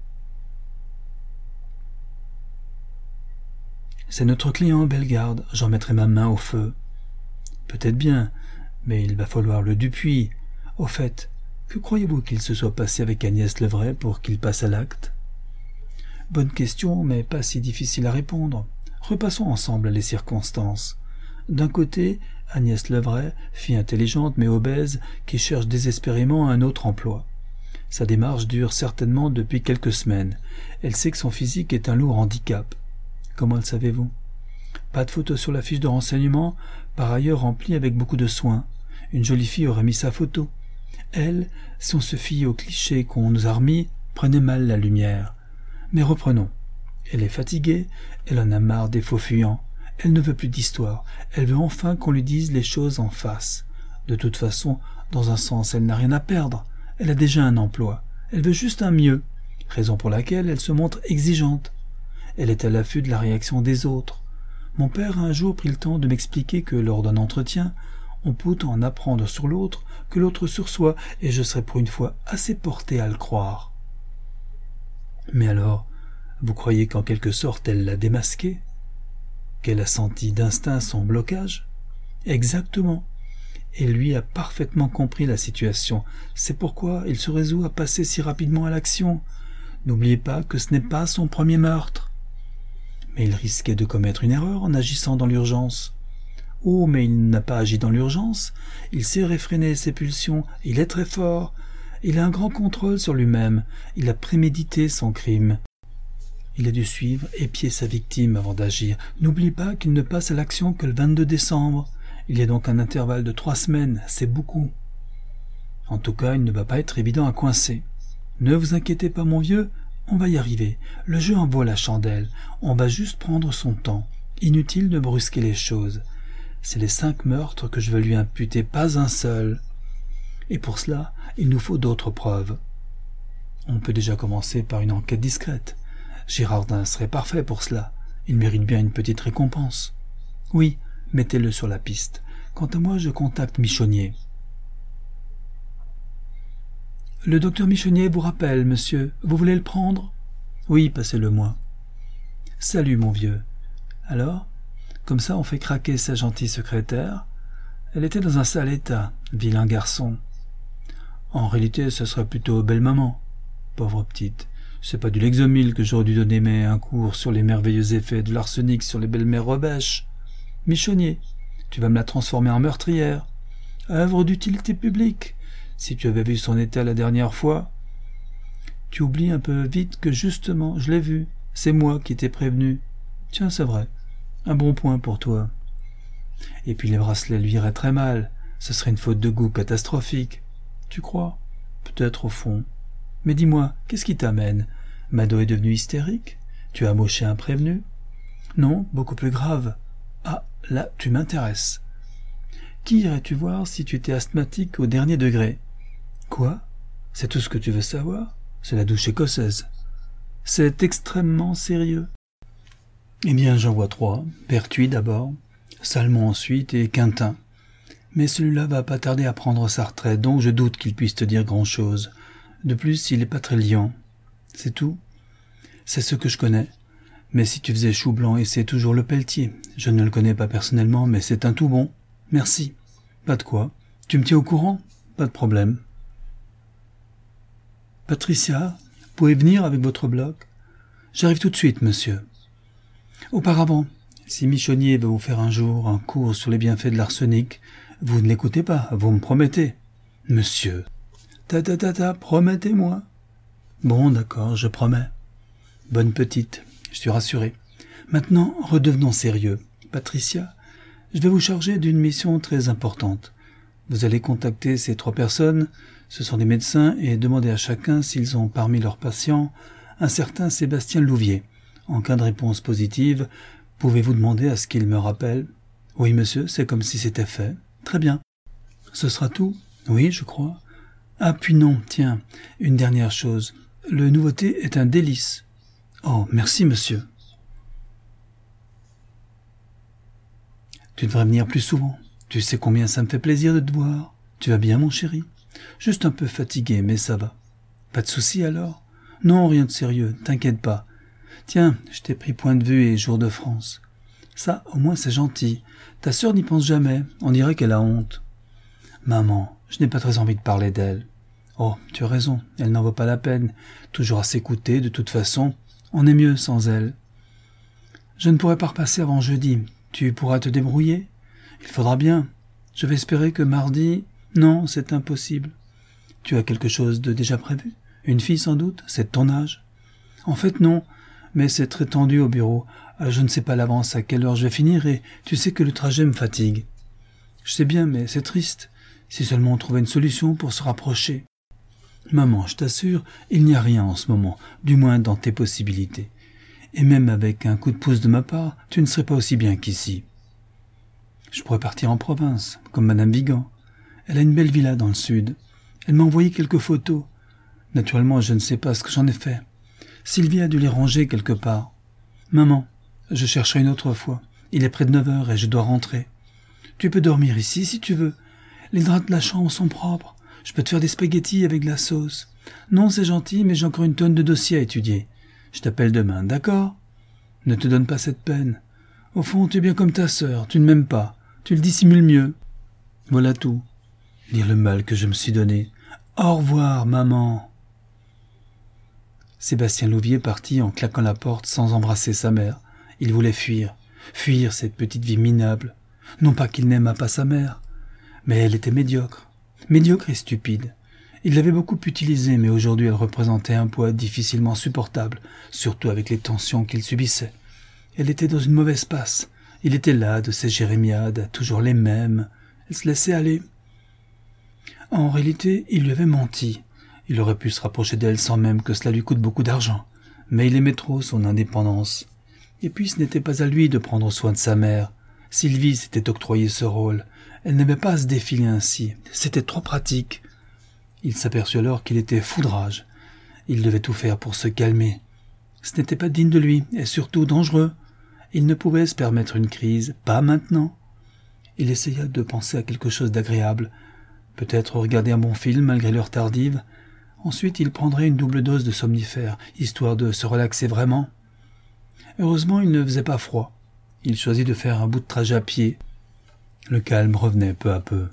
C'est notre client, Bellegarde. J'en mettrai ma main au feu. Peut-être bien, mais il va falloir le Dupuis. Au fait, Que croyez-vous qu'il se soit passé avec Agnès Levray pour qu'il passe à l'acte? Bonne question, mais pas si difficile à répondre. Repassons ensemble les circonstances. D'un côté, Agnès Levray, fille intelligente mais obèse, qui cherche désespérément un autre emploi. Sa démarche dure certainement depuis quelques semaines. Elle sait que son physique est un lourd handicap. Comment le savez-vous? Pas de photo sur la fiche de renseignement, par ailleurs remplie avec beaucoup de soin. Une jolie fille aurait mis sa photo. Elle, si on se fie aux clichés qu'on nous a remis, prenait mal la lumière. Mais reprenons. Elle est fatiguée, elle en a marre des faux fuyants. Elle ne veut plus d'histoire. Elle veut enfin qu'on lui dise les choses en face. De toute façon, dans un sens, elle n'a rien à perdre. Elle a déjà un emploi. Elle veut juste un mieux, raison pour laquelle elle se montre exigeante. Elle est à l'affût de la réaction des autres. Mon père a un jour pris le temps de m'expliquer que lors d'un entretien, on peut en apprendre sur l'autre que l'autre sur soi, et je serais pour une fois assez porté à le croire. Mais alors, vous croyez qu'en quelque sorte elle l'a démasqué? Qu'elle a senti d'instinct son blocage? Exactement. Et lui a parfaitement compris la situation. C'est pourquoi il se résout à passer si rapidement à l'action. N'oubliez pas que ce n'est pas son premier meurtre. Mais il risquait de commettre une erreur en agissant dans l'urgence. Oh, mais il n'a pas agi dans l'urgence. Il sait réfréner ses pulsions. Il est très fort. Il a un grand contrôle sur lui-même. Il a prémédité son crime. Il a dû suivre, épier sa victime avant d'agir. N'oublie pas qu'il ne passe à l'action que le vingt-deux décembre. Il y a donc un intervalle de trois semaines, c'est beaucoup. En tout cas, il ne va pas être évident à coincer. Ne vous inquiétez pas, mon vieux, on va y arriver. Le jeu en vaut la chandelle. On va juste prendre son temps. Inutile de brusquer les choses. C'est les cinq meurtres que je veux lui imputer, pas un seul. Et pour cela, il nous faut d'autres preuves. On peut déjà commencer par une enquête discrète. Girardin serait parfait pour cela. Il mérite bien une petite récompense. Oui, mettez-le sur la piste. Quant à moi, je contacte Michonnier. Le docteur Michonnier vous rappelle, monsieur. Vous voulez le prendre? Oui, passez-le-moi. Salut, mon vieux. Alors, comme ça, on fait craquer sa gentille secrétaire. Elle était dans un sale état, vilain garçon. En réalité, ce serait plutôt belle maman. Pauvre petite. C'est pas du Lexomil que j'aurais dû donner, mais un cours sur les merveilleux effets de l'arsenic sur les belles-mères rebêches. Michonnier, tu vas me la transformer en meurtrière. Œuvre d'utilité publique. Si tu avais vu son état la dernière fois. Tu oublies un peu vite que justement, je l'ai vu. C'est moi qui t'ai prévenu. Tiens, c'est vrai. Un bon point pour toi. Et puis les bracelets lui iraient très mal. Ce serait une faute de goût catastrophique. Tu crois? Peut-être au fond. Mais dis-moi, qu'est-ce qui t'amène? Mado est devenue hystérique? Tu as amoché un prévenu? Non, beaucoup plus grave. Ah, là, tu m'intéresses. Qui irais-tu voir si tu étais asthmatique au dernier degré? Quoi? C'est tout ce que tu veux savoir? C'est la douche écossaise. C'est extrêmement sérieux. Eh bien, j'en vois trois. Pertuis d'abord, Salmon ensuite et Quintin. Mais celui-là va pas tarder à prendre sa retraite, donc je doute qu'il puisse te dire grand-chose. De plus, il est pas très liant. C'est tout. C'est ce que je connais. Mais si tu faisais chou blanc, et c'est toujours le Pelletier. Je ne le connais pas personnellement, mais c'est un tout bon. Merci. Pas de quoi. Tu me tiens au courant? Pas de problème. Patricia, pouvez venir avec votre bloc? J'arrive tout de suite, monsieur. Auparavant, si Michonnier veut vous faire un jour un cours sur les bienfaits de l'arsenic, vous ne l'écoutez pas, vous me promettez. Monsieur. Ta ta ta ta, promettez-moi. Bon, d'accord, je promets. Bonne petite, je suis rassuré. Maintenant, redevenons sérieux. Patricia, je vais vous charger d'une mission très importante. Vous allez contacter ces trois personnes, ce sont des médecins, et demander à chacun s'ils ont parmi leurs patients un certain Sébastien Louvier. En cas de réponse positive, pouvez-vous demander à ce qu'il me rappelle? Oui, monsieur, c'est comme si c'était fait. Très bien. Ce sera tout? Oui, je crois. Ah, puis non, tiens, une dernière chose. Le nouveauté est un délice. Oh, merci, monsieur. Tu devrais venir plus souvent. Tu sais combien ça me fait plaisir de te voir. Tu vas bien, mon chéri? Juste un peu fatigué, mais ça va. Pas de souci, alors? Non, rien de sérieux, t'inquiète pas. Tiens, je t'ai pris point de vue et jour de France. Ça, au moins, c'est gentil. Ta sœur n'y pense jamais. On dirait qu'elle a honte. Maman, je n'ai pas très envie de parler d'elle. Oh, tu as raison, elle n'en vaut pas la peine. Toujours à s'écouter, de toute façon, on est mieux sans elle. Je ne pourrai pas repasser avant jeudi. Tu pourras te débrouiller? Il faudra bien. Je vais espérer que mardi... Non, c'est impossible. Tu as quelque chose de déjà prévu? Une fille sans doute? C'est de ton âge? En fait, non, mais c'est très tendu au bureau. Je ne sais pas à l'avance à quelle heure je vais finir et tu sais que le trajet me fatigue. Je sais bien, mais c'est triste. Si seulement on trouvait une solution pour se rapprocher. Maman, je t'assure, il n'y a rien en ce moment, du moins dans tes possibilités. Et même avec un coup de pouce de ma part, tu ne serais pas aussi bien qu'ici. Je pourrais partir en province, comme Madame Vigan. Elle a une belle villa dans le sud. Elle m'a envoyé quelques photos. Naturellement, je ne sais pas ce que j'en ai fait. Sylvie a dû les ranger quelque part. Maman, je chercherai une autre fois. Il est près de neuf heures et je dois rentrer. Tu peux dormir ici si tu veux. Les draps de la chambre sont propres. Je peux te faire des spaghettis avec de la sauce. Non, c'est gentil, mais j'ai encore une tonne de dossiers à étudier. Je t'appelle demain, d'accord? Ne te donne pas cette peine. Au fond, tu es bien comme ta sœur, tu ne m'aimes pas. Tu le dissimules mieux. Voilà tout. Dire le mal que je me suis donné. Au revoir, maman. Sébastien Louvier partit en claquant la porte sans embrasser sa mère. Il voulait fuir. Fuir cette petite vie minable. Non pas qu'il n'aimât pas sa mère, mais elle était médiocre. Médiocre et stupide. Il l'avait beaucoup utilisée, mais aujourd'hui elle représentait un poids difficilement supportable, surtout avec les tensions qu'il subissait. Elle était dans une mauvaise passe. Il était là, de ses jérémiades, toujours les mêmes. Elle se laissait aller. En réalité, il lui avait menti. Il aurait pu se rapprocher d'elle sans même que cela lui coûte beaucoup d'argent. Mais il aimait trop son indépendance. Et puis ce n'était pas à lui de prendre soin de sa mère. Sylvie s'était octroyé ce rôle. Elle n'aimait pas à se défiler ainsi. C'était trop pratique. Il s'aperçut alors qu'il était foudrage. Il devait tout faire pour se calmer. Ce n'était pas digne de lui, et surtout dangereux. Il ne pouvait se permettre une crise, pas maintenant. Il essaya de penser à quelque chose d'agréable. Peut-être regarder un bon film malgré l'heure tardive. Ensuite, il prendrait une double dose de somnifère, histoire de se relaxer vraiment. Heureusement, il ne faisait pas froid. Il choisit de faire un bout de trajet à pied. Le calme revenait peu à peu.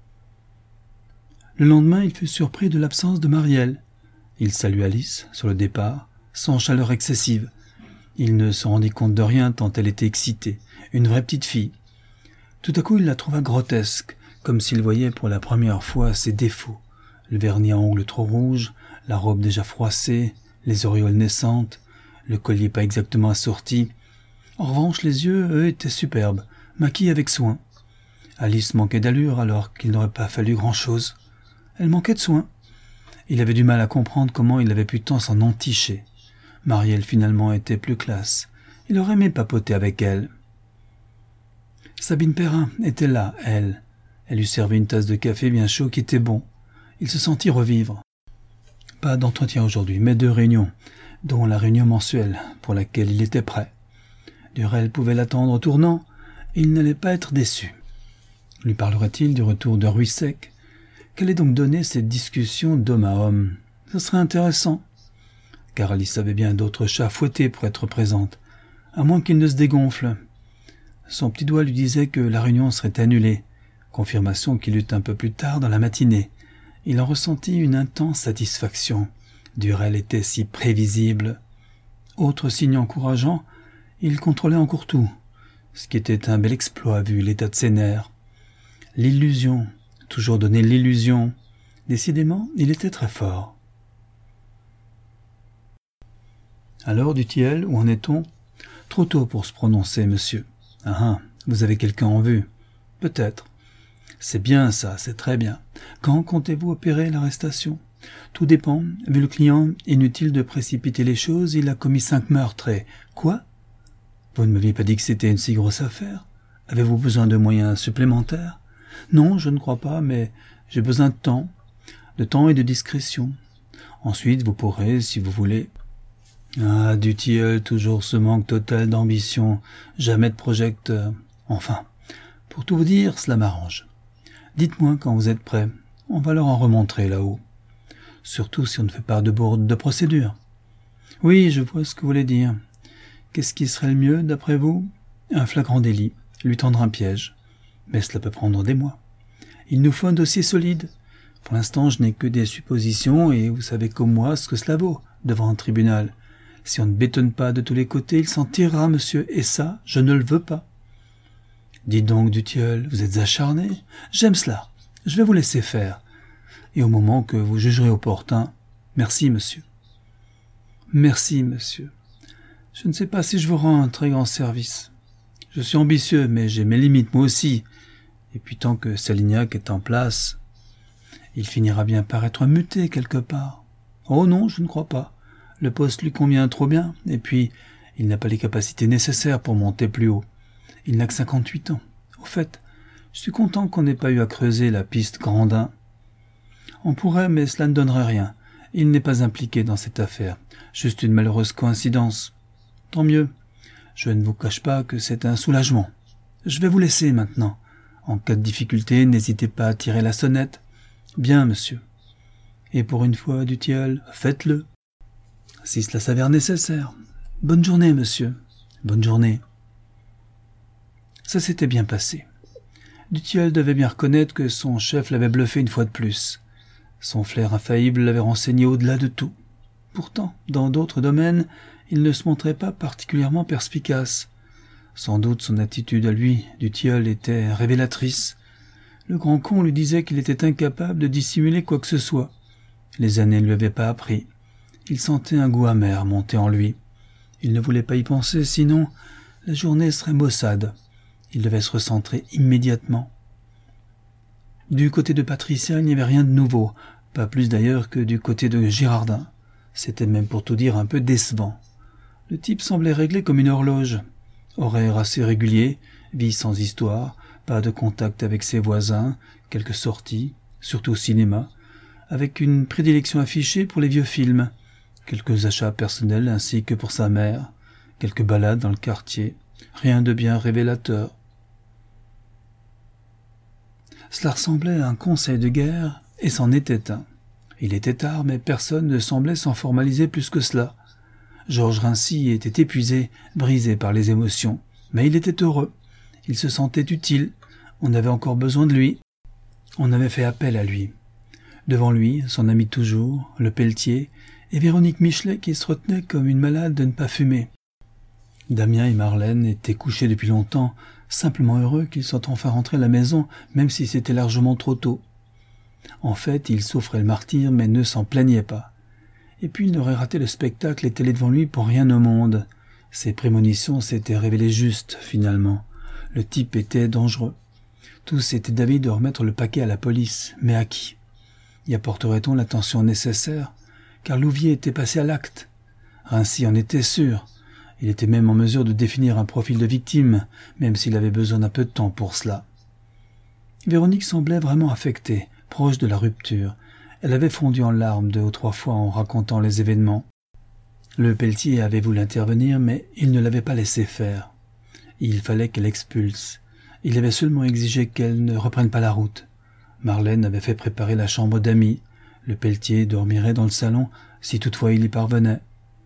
Le lendemain, il fut surpris de l'absence de Marielle. Il salua Alice, sur le départ, sans chaleur excessive. Il ne se rendit compte de rien tant elle était excitée, une vraie petite fille. Tout à coup, il la trouva grotesque, comme s'il voyait pour la première fois ses défauts. Le vernis à ongles trop rouge, la robe déjà froissée, les auréoles naissantes, le collier pas exactement assorti. En revanche, les yeux, eux, étaient superbes, maquillés avec soin. Alice manquait d'allure alors qu'il n'aurait pas fallu grand-chose. Elle manquait de soin. Il avait du mal à comprendre comment il avait pu tant s'en enticher. Marielle, finalement, était plus classe. Il aurait aimé papoter avec elle. Sabine Perrin était là, elle. Elle lui servait une tasse de café bien chaud qui était bon. Il se sentit revivre. Pas d'entretien aujourd'hui, mais deux réunions, dont la réunion mensuelle, pour laquelle il était prêt. Durel pouvait l'attendre au tournant, et il n'allait pas être déçu. Lui parlerait-il du retour de Ruissec? Qu'allait donc donner cette discussion d'homme à homme? Ce serait intéressant. Car Alice avait bien d'autres chats fouettés pour être présente, à moins qu'il ne se dégonfle. Son petit doigt lui disait que la réunion serait annulée, confirmation qu'il eut un peu plus tard dans la matinée. Il en ressentit une intense satisfaction. Durel était si prévisible. Autre signe encourageant, il contrôlait encore tout, ce qui était un bel exploit vu l'état de ses nerfs. L'illusion, toujours donner l'illusion. Décidément, il était très fort. Alors, dit-il, où en est-on? Trop tôt pour se prononcer, monsieur. Ah ah, vous avez quelqu'un en vue. Peut-être. C'est bien ça, c'est très bien. Quand comptez-vous opérer l'arrestation? Tout dépend. Vu le client, inutile de précipiter les choses, il a commis cinq meurtres et... Quoi? Vous ne m'aviez pas dit que c'était une si grosse affaire? Avez-vous besoin de moyens supplémentaires? Non, je ne crois pas, mais j'ai besoin de temps. De temps et de discrétion. Ensuite, vous pourrez, si vous voulez... Ah, du tilleul, toujours ce manque total d'ambition, jamais de projecteur. Enfin, pour tout vous dire, cela m'arrange. Dites-moi quand vous êtes prêt, on va leur en remontrer là-haut. Surtout si on ne fait pas de bourde de procédure. Oui, je vois ce que vous voulez dire. Qu'est-ce qui serait le mieux, d'après vous? Un flagrant délit, lui tendre un piège. Mais cela peut prendre des mois. Il nous faut un dossier solide. Pour l'instant, je n'ai que des suppositions, et vous savez comme moi ce que cela vaut, devant un tribunal. Si on ne bétonne pas de tous les côtés, il s'en tirera, monsieur, et ça, je ne le veux pas. Dites donc, Dutilleul, vous êtes acharné. J'aime cela. Je vais vous laisser faire. Et au moment que vous jugerez opportun, merci, monsieur. Merci, monsieur. Je ne sais pas si je vous rends un très grand service. Je suis ambitieux, mais j'ai mes limites, moi aussi. Et puis tant que Salignac est en place, il finira bien par être muté quelque part. Oh non, je ne crois pas. Le poste lui convient trop bien, et puis il n'a pas les capacités nécessaires pour monter plus haut. Il n'a que cinquante-huit ans. Au fait, je suis content qu'on n'ait pas eu à creuser la piste Grandin. On pourrait, mais cela ne donnerait rien. Il n'est pas impliqué dans cette affaire. Juste une malheureuse coïncidence. Tant mieux. Je ne vous cache pas que c'est un soulagement. Je vais vous laisser maintenant. En cas de difficulté, n'hésitez pas à tirer la sonnette. Bien, monsieur. Et pour une fois, Dutilleul, faites-le. Si cela s'avère nécessaire. Bonne journée, monsieur. Bonne journée. Ça s'était bien passé. Dutilleul devait bien reconnaître que son chef l'avait bluffé une fois de plus. Son flair infaillible l'avait renseigné au-delà de tout. Pourtant, dans d'autres domaines, il ne se montrait pas particulièrement perspicace. Sans doute son attitude à lui, Dutilleul, était révélatrice. Le grand con lui disait qu'il était incapable de dissimuler quoi que ce soit. Les années ne lui avaient pas appris. Il sentait un goût amer monter en lui. Il ne voulait pas y penser, sinon la journée serait maussade. Il devait se recentrer immédiatement. Du côté de Patricia, il n'y avait rien de nouveau, pas plus d'ailleurs que du côté de Girardin. C'était même pour tout dire un peu décevant. Le type semblait réglé comme une horloge. Horaire assez régulier, vie sans histoire, pas de contact avec ses voisins, quelques sorties, surtout au cinéma, avec une prédilection affichée pour les vieux films, quelques achats personnels ainsi que pour sa mère, quelques balades dans le quartier, rien de bien révélateur. Cela ressemblait à un conseil de guerre, et c'en était un. Il était tard, mais personne ne semblait s'en formaliser plus que cela. Georges Rincy était épuisé, brisé par les émotions, mais il était heureux. Il se sentait utile. On avait encore besoin de lui. On avait fait appel à lui. Devant lui, son ami toujours, le Pelletier, et Véronique Michelet qui se retenait comme une malade de ne pas fumer. Damien et Marlène étaient couchés depuis longtemps, simplement heureux qu'ils soient enfin rentrés à la maison, même si c'était largement trop tôt. En fait, il souffrait le martyre, mais ne s'en plaignait pas. Et puis il n'aurait raté le spectacle et télé devant lui pour rien au monde. Ses prémonitions s'étaient révélées justes, finalement. Le type était dangereux. Tous étaient d'avis de remettre le paquet à la police, mais à qui? Y apporterait-on l'attention nécessaire? Car Louvier était passé à l'acte. Rincy en était sûr. Il était même en mesure de définir un profil de victime, même s'il avait besoin d'un peu de temps pour cela. Véronique semblait vraiment affectée, proche de la rupture. Elle avait fondu en larmes deux ou trois fois en racontant les événements. Le Pelletier avait voulu intervenir, mais il ne l'avait pas laissé faire. Il fallait qu'elle expulse. Il avait seulement exigé qu'elle ne reprenne pas la route. Marlène avait fait préparer la chambre d'amis. Le Pelletier dormirait dans le salon, si toutefois il y parvenait.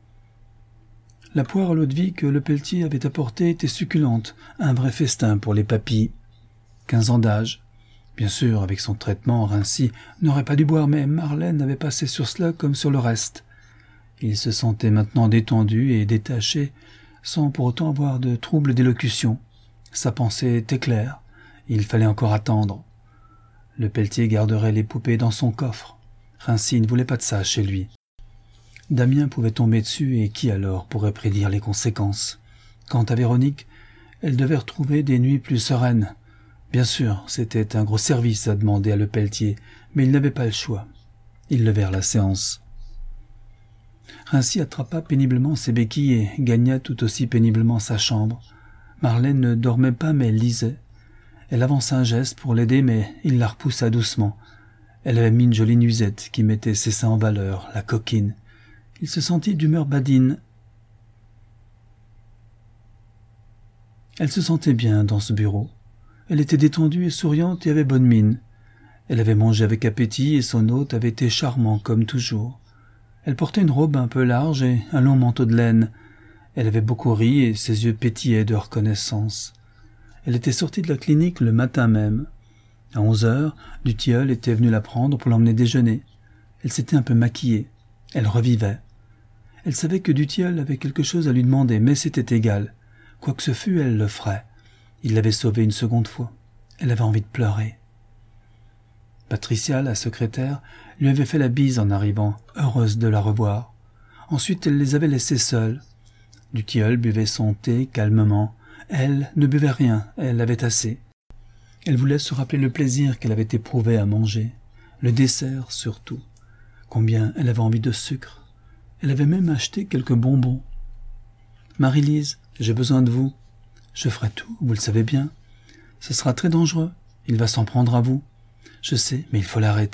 La poire à l'eau de vie que le Pelletier avait apportée était succulente, un vrai festin pour les papilles. Quinze ans d'âge. Bien sûr, avec son traitement, Rincy n'aurait pas dû boire, mais Marlène avait passé sur cela comme sur le reste. Il se sentait maintenant détendu et détaché, sans pour autant avoir de troubles d'élocution. Sa pensée était claire. Il fallait encore attendre. Le Pelletier garderait les poupées dans son coffre. Rincy ne voulait pas de ça chez lui. Damien pouvait tomber dessus, et qui alors pourrait prédire les conséquences? Quant à Véronique, elle devait retrouver des nuits plus sereines. Bien sûr, c'était un gros service à demander à le Pelletier, mais il n'avait pas le choix. Ils levèrent la séance. Rincy attrapa péniblement ses béquilles et gagna tout aussi péniblement sa chambre. Marlène ne dormait pas, mais elle lisait. Elle avança un geste pour l'aider, mais il la repoussa doucement. Elle avait mis une jolie nuisette qui mettait ses seins en valeur, la coquine. Il se sentit d'humeur badine. Elle se sentait bien dans ce bureau. Elle était détendue et souriante et avait bonne mine. Elle avait mangé avec appétit et son hôte avait été charmant comme toujours. Elle portait une robe un peu large et un long manteau de laine. Elle avait beaucoup ri et ses yeux pétillaient de reconnaissance. Elle était sortie de la clinique le matin même. À onze heures, Dutilleul était venu la prendre pour l'emmener déjeuner. Elle s'était un peu maquillée. Elle revivait. Elle savait que Dutilleul avait quelque chose à lui demander, mais c'était égal. Quoi que ce fût, elle le ferait. Il l'avait sauvée une seconde fois. Elle avait envie de pleurer. Patricia, la secrétaire, lui avait fait la bise en arrivant, heureuse de la revoir. Ensuite, elle les avait laissés seuls. Dutilleul buvait son thé calmement. Elle ne buvait rien, elle avait assez. Elle voulait se rappeler le plaisir qu'elle avait éprouvé à manger, le dessert surtout. Combien elle avait envie de sucre. Elle avait même acheté quelques bonbons. « Marie-Lise, j'ai besoin de vous. Je ferai tout, vous le savez bien. Ce sera très dangereux, il va s'en prendre à vous. Je sais, mais il faut l'arrêter. »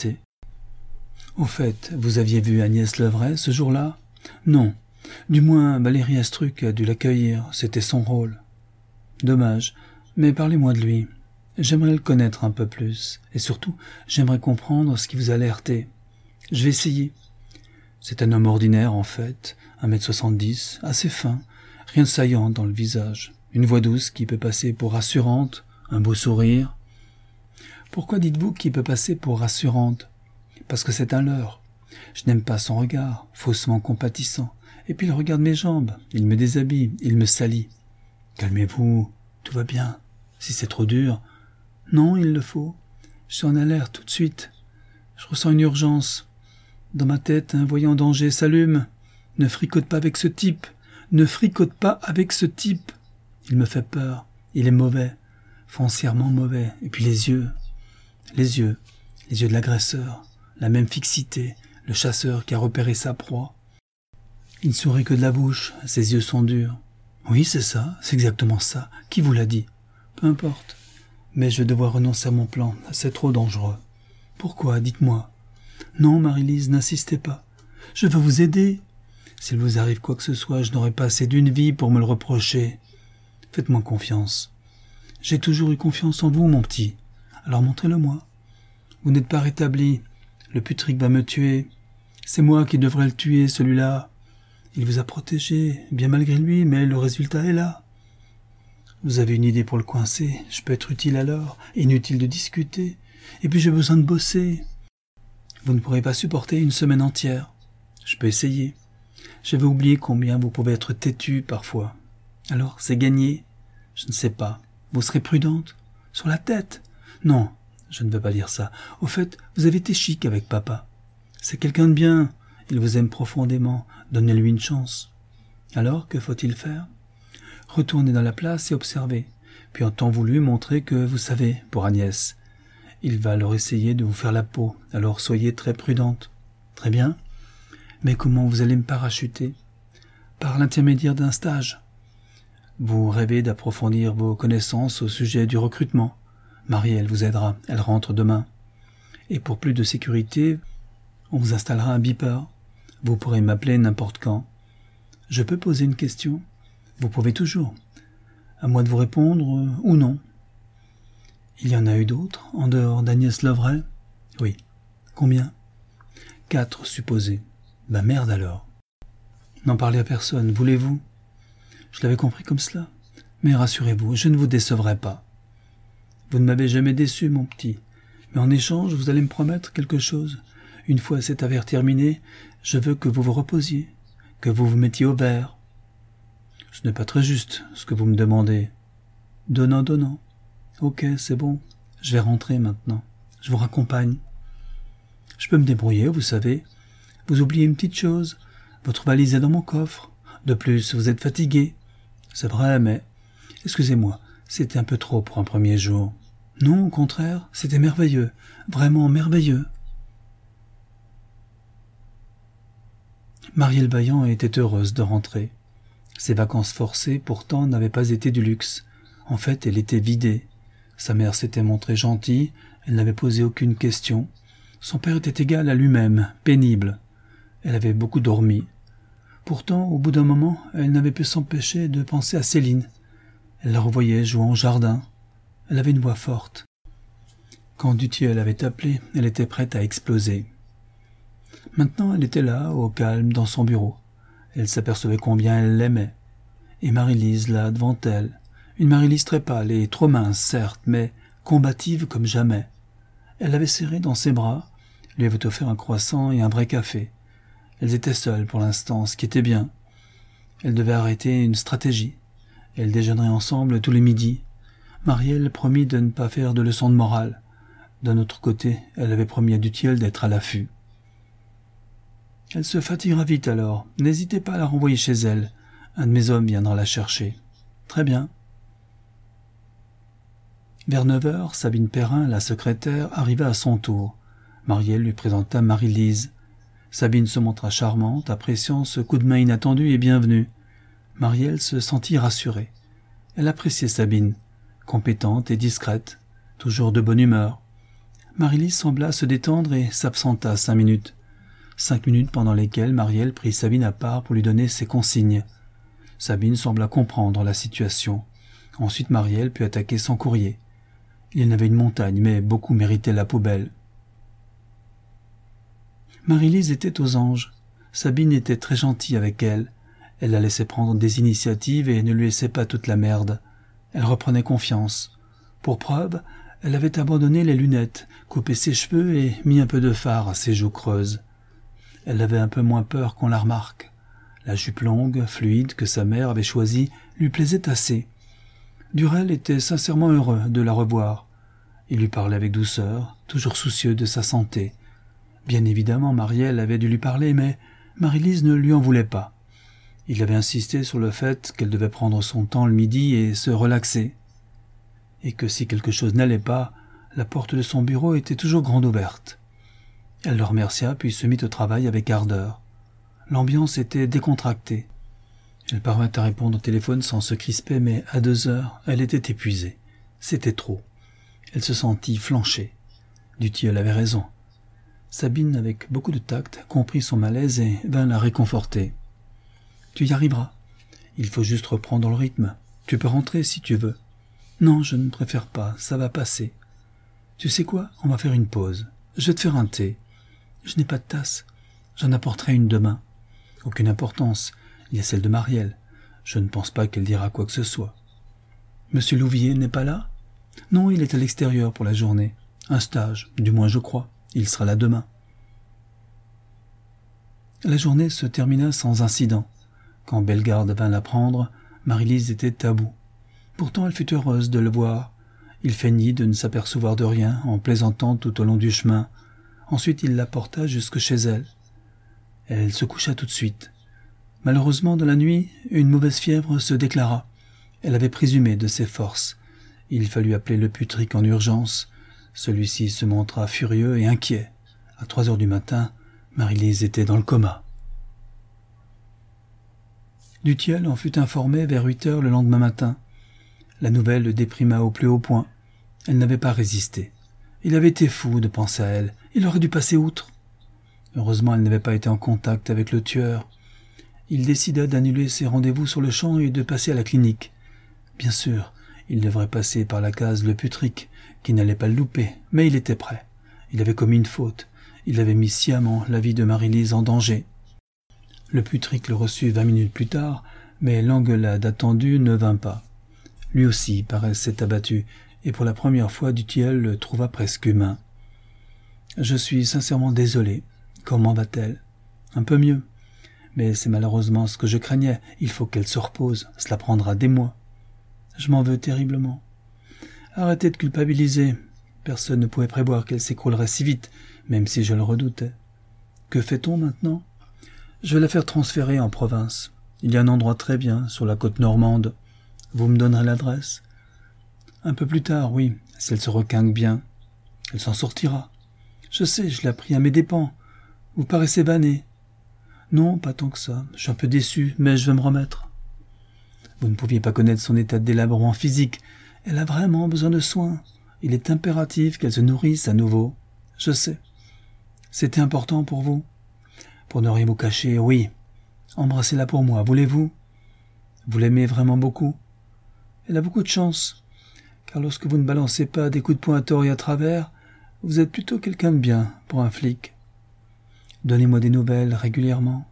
Au fait, vous aviez vu Agnès Levray ce jour-là ? Non. Du moins, Valérie Astruc a dû l'accueillir, c'était son rôle. Dommage, mais parlez-moi de lui. J'aimerais le connaître un peu plus, et surtout, j'aimerais comprendre ce qui vous a alerté. Je vais essayer. C'est un homme ordinaire, en fait, un mètre soixante-dix, assez fin, rien de saillant dans le visage, une voix douce qui peut passer pour rassurante, un beau sourire. Pourquoi dites-vous qu'il peut passer pour rassurante ? Parce que c'est un leurre. Je n'aime pas son regard, faussement compatissant. Et puis il regarde mes jambes, il me déshabille, il me salit. Calmez-vous, tout va bien. Si c'est trop dur... Non, il le faut. Je suis en alerte tout de suite. Je ressens une urgence. Dans ma tête, un voyant danger s'allume. Ne fricote pas avec ce type. Ne fricote pas avec ce type. Il me fait peur. Il est mauvais. Foncièrement mauvais. Et puis les yeux. Les yeux. Les yeux de l'agresseur. La même fixité. Le chasseur qui a repéré sa proie. Il ne sourit que de la bouche. Ses yeux sont durs. Oui, c'est ça. C'est exactement ça. Qui vous l'a dit ? Peu importe. Mais je vais devoir renoncer à mon plan. C'est trop dangereux. Pourquoi ? Dites-moi. Non, Marie-Lise, n'insistez pas. Je veux vous aider. S'il vous arrive quoi que ce soit, je n'aurai pas assez d'une vie pour me le reprocher. Faites-moi confiance. J'ai toujours eu confiance en vous, mon petit. Alors montrez-le-moi. Vous n'êtes pas rétabli. Le putrique va me tuer. C'est moi qui devrais le tuer, celui-là. Il vous a protégé, bien malgré lui, mais le résultat est là. Vous avez une idée pour le coincer, je peux être utile alors, inutile de discuter, et puis j'ai besoin de bosser. Vous ne pourrez pas supporter une semaine entière. Je peux essayer. J'avais oublié combien vous pouvez être têtu parfois. Alors, c'est gagné. Je ne sais pas. Vous serez prudente ? Sur la tête ? Non, je ne veux pas dire ça. Au fait, vous avez été chic avec papa. C'est quelqu'un de bien. Il vous aime profondément. Donnez-lui une chance. Alors, que faut-il faire ? Retournez dans la place et observez. Puis en temps voulu, montrez que vous savez, pour Agnès. Il va alors essayer de vous faire la peau, alors soyez très prudente. Très bien. Mais comment vous allez me parachuter ? Par l'intermédiaire d'un stage. Vous rêvez d'approfondir vos connaissances au sujet du recrutement. Marie, elle vous aidera, elle rentre demain. Et pour plus de sécurité, on vous installera un beeper. Vous pourrez m'appeler n'importe quand. Je peux poser une question ? Vous pouvez toujours. À moi de vous répondre euh, ou non. Il y en a eu d'autres, en dehors d'Agnès Levray ? Oui. Combien ? Quatre, supposés. Ben merde alors. N'en parlez à personne, voulez-vous ? Je l'avais compris comme cela. Mais rassurez-vous, je ne vous décevrai pas. Vous ne m'avez jamais déçu, mon petit. Mais en échange, vous allez me promettre quelque chose. Une fois cette affaire terminée, je veux que vous vous reposiez, que vous vous mettiez au vert. Ce n'est pas très juste, ce que vous me demandez. Donnant, donnant. Ok, c'est bon. Je vais rentrer maintenant. Je vous raccompagne. Je peux me débrouiller, vous savez. Vous oubliez une petite chose. Votre valise est dans mon coffre. De plus, vous êtes fatigué. C'est vrai, mais... Excusez-moi, c'était un peu trop pour un premier jour. Non, au contraire, c'était merveilleux. Vraiment merveilleux. Marielle Vaillant était heureuse de rentrer. Ses vacances forcées, pourtant, n'avaient pas été du luxe. En fait, elle était vidée. Sa mère s'était montrée gentille, elle n'avait posé aucune question. Son père était égal à lui-même, pénible. Elle avait beaucoup dormi. Pourtant, au bout d'un moment, elle n'avait pu s'empêcher de penser à Céline. Elle la revoyait jouant au jardin. Elle avait une voix forte. Quand Dutilleul avait appelé, elle était prête à exploser. Maintenant, elle était là, au calme, dans son bureau. Elle s'apercevait combien elle l'aimait. Et Marie-Lise, là, devant elle. Une Marie-Lise très pâle et trop mince, certes, mais combative comme jamais. Elle l'avait serré dans ses bras, lui avait offert un croissant et un vrai café. Elles étaient seules pour l'instant, ce qui était bien. Elles devaient arrêter une stratégie. Elles déjeuneraient ensemble tous les midis. Marielle promit de ne pas faire de leçons de morale. D'un autre côté, elle avait promis à Duthiel d'être à l'affût. Elle se fatiguera vite alors. N'hésitez pas à la renvoyer chez elle. Un de mes hommes viendra la chercher. Très bien. Vers neuf heures, Sabine Perrin, la secrétaire, arriva à son tour. Marielle lui présenta Marie-Lise. Sabine se montra charmante, appréciant ce coup de main inattendu et bienvenu. Marielle se sentit rassurée. Elle appréciait Sabine, compétente et discrète, toujours de bonne humeur. Marie-Lise sembla se détendre et s'absenta cinq minutes. Cinq minutes pendant lesquelles Marielle prit Sabine à part pour lui donner ses consignes. Sabine sembla comprendre la situation. Ensuite Marielle put attaquer son courrier. Il y en avait une montagne, mais beaucoup méritaient la poubelle. Marie-Lise était aux anges. Sabine était très gentille avec elle. Elle la laissait prendre des initiatives et ne lui laissait pas toute la merde. Elle reprenait confiance. Pour preuve, elle avait abandonné les lunettes, coupé ses cheveux et mis un peu de fard à ses joues creuses. Elle avait un peu moins peur qu'on la remarque. La jupe longue, fluide, que sa mère avait choisie, lui plaisait assez. Durel était sincèrement heureux de la revoir. Il lui parlait avec douceur, toujours soucieux de sa santé. Bien évidemment, Marielle avait dû lui parler, mais Marie-Lise ne lui en voulait pas. Il avait insisté sur le fait qu'elle devait prendre son temps le midi et se relaxer. Et que si quelque chose n'allait pas, la porte de son bureau était toujours grande ouverte. Elle le remercia puis se mit au travail avec ardeur. L'ambiance était décontractée. Elle parvint à répondre au téléphone sans se crisper, mais à deux heures, elle était épuisée. C'était trop. Elle se sentit flancher. Duthiel avait raison. Sabine, avec beaucoup de tact, comprit son malaise et vint la réconforter. « Tu y arriveras. Il faut juste reprendre le rythme. Tu peux rentrer si tu veux. »« Non, je ne préfère pas. Ça va passer. »« Tu sais quoi ? On va faire une pause. Je vais te faire un thé. Je n'ai pas de tasse. J'en apporterai une demain. Aucune importance. Il y a celle de Marielle. Je ne pense pas qu'elle dira quoi que ce soit. Monsieur Louvier n'est pas là ? Non, il est à l'extérieur pour la journée. Un stage, du moins je crois. Il sera là demain. » La journée se termina sans incident. Quand Bellegarde vint la prendre, Marie-Lise était à bout. Pourtant elle fut heureuse de le voir. Il feignit de ne s'apercevoir de rien en plaisantant tout au long du chemin. Ensuite il la porta jusque chez elle. Elle se coucha tout de suite. Malheureusement, dans la nuit, une mauvaise fièvre se déclara. Elle avait présumé de ses forces. Il fallut appeler le Putrique en urgence. Celui-ci se montra furieux et inquiet. À trois heures du matin, Marie-Lise était dans le coma. Duthiel en fut informé vers huit heures le lendemain matin. La nouvelle le déprima au plus haut point. Elle n'avait pas résisté. Il avait été fou de penser à elle. Il aurait dû passer outre. Heureusement, elle n'avait pas été en contact avec le tueur. Il décida d'annuler ses rendez-vous sur le champ et de passer à la clinique. Bien sûr, il devrait passer par la case Le Putrique, qui n'allait pas le louper, mais il était prêt. Il avait commis une faute. Il avait mis sciemment la vie de Marie-Lise en danger. Le Putrique le reçut vingt minutes plus tard, mais l'engueulade attendue ne vint pas. Lui aussi paraissait abattu, et pour la première fois Duthiel le trouva presque humain. « Je suis sincèrement désolé. Comment va-t-elle ? » « Un peu mieux. Mais c'est malheureusement ce que je craignais. Il faut qu'elle se repose. Cela prendra des mois. Je m'en veux terriblement. Arrêtez de culpabiliser. Personne ne pouvait prévoir qu'elle s'écroulerait si vite, même si je le redoutais. Que fait-on maintenant ? Je vais la faire transférer en province. Il y a un endroit très bien, sur la côte normande. Vous me donnerez l'adresse ? Un peu plus tard, oui, si elle se requinque bien. Elle s'en sortira. Je sais, je l'ai appris à mes dépens. Vous paraissez vanné. Non, pas tant que ça. Je suis un peu déçu, mais je vais me remettre. Vous ne pouviez pas connaître son état de délabrement physique. Elle a vraiment besoin de soins. Il est impératif qu'elle se nourrisse à nouveau. Je sais. C'était important pour vous. Pour ne rien vous cacher, oui. Embrassez-la pour moi, voulez-vous ? Vous l'aimez vraiment beaucoup ? Elle a beaucoup de chance, car lorsque vous ne balancez pas des coups de poing à tort et à travers, vous êtes plutôt quelqu'un de bien pour un flic. Donnez-moi des nouvelles régulièrement.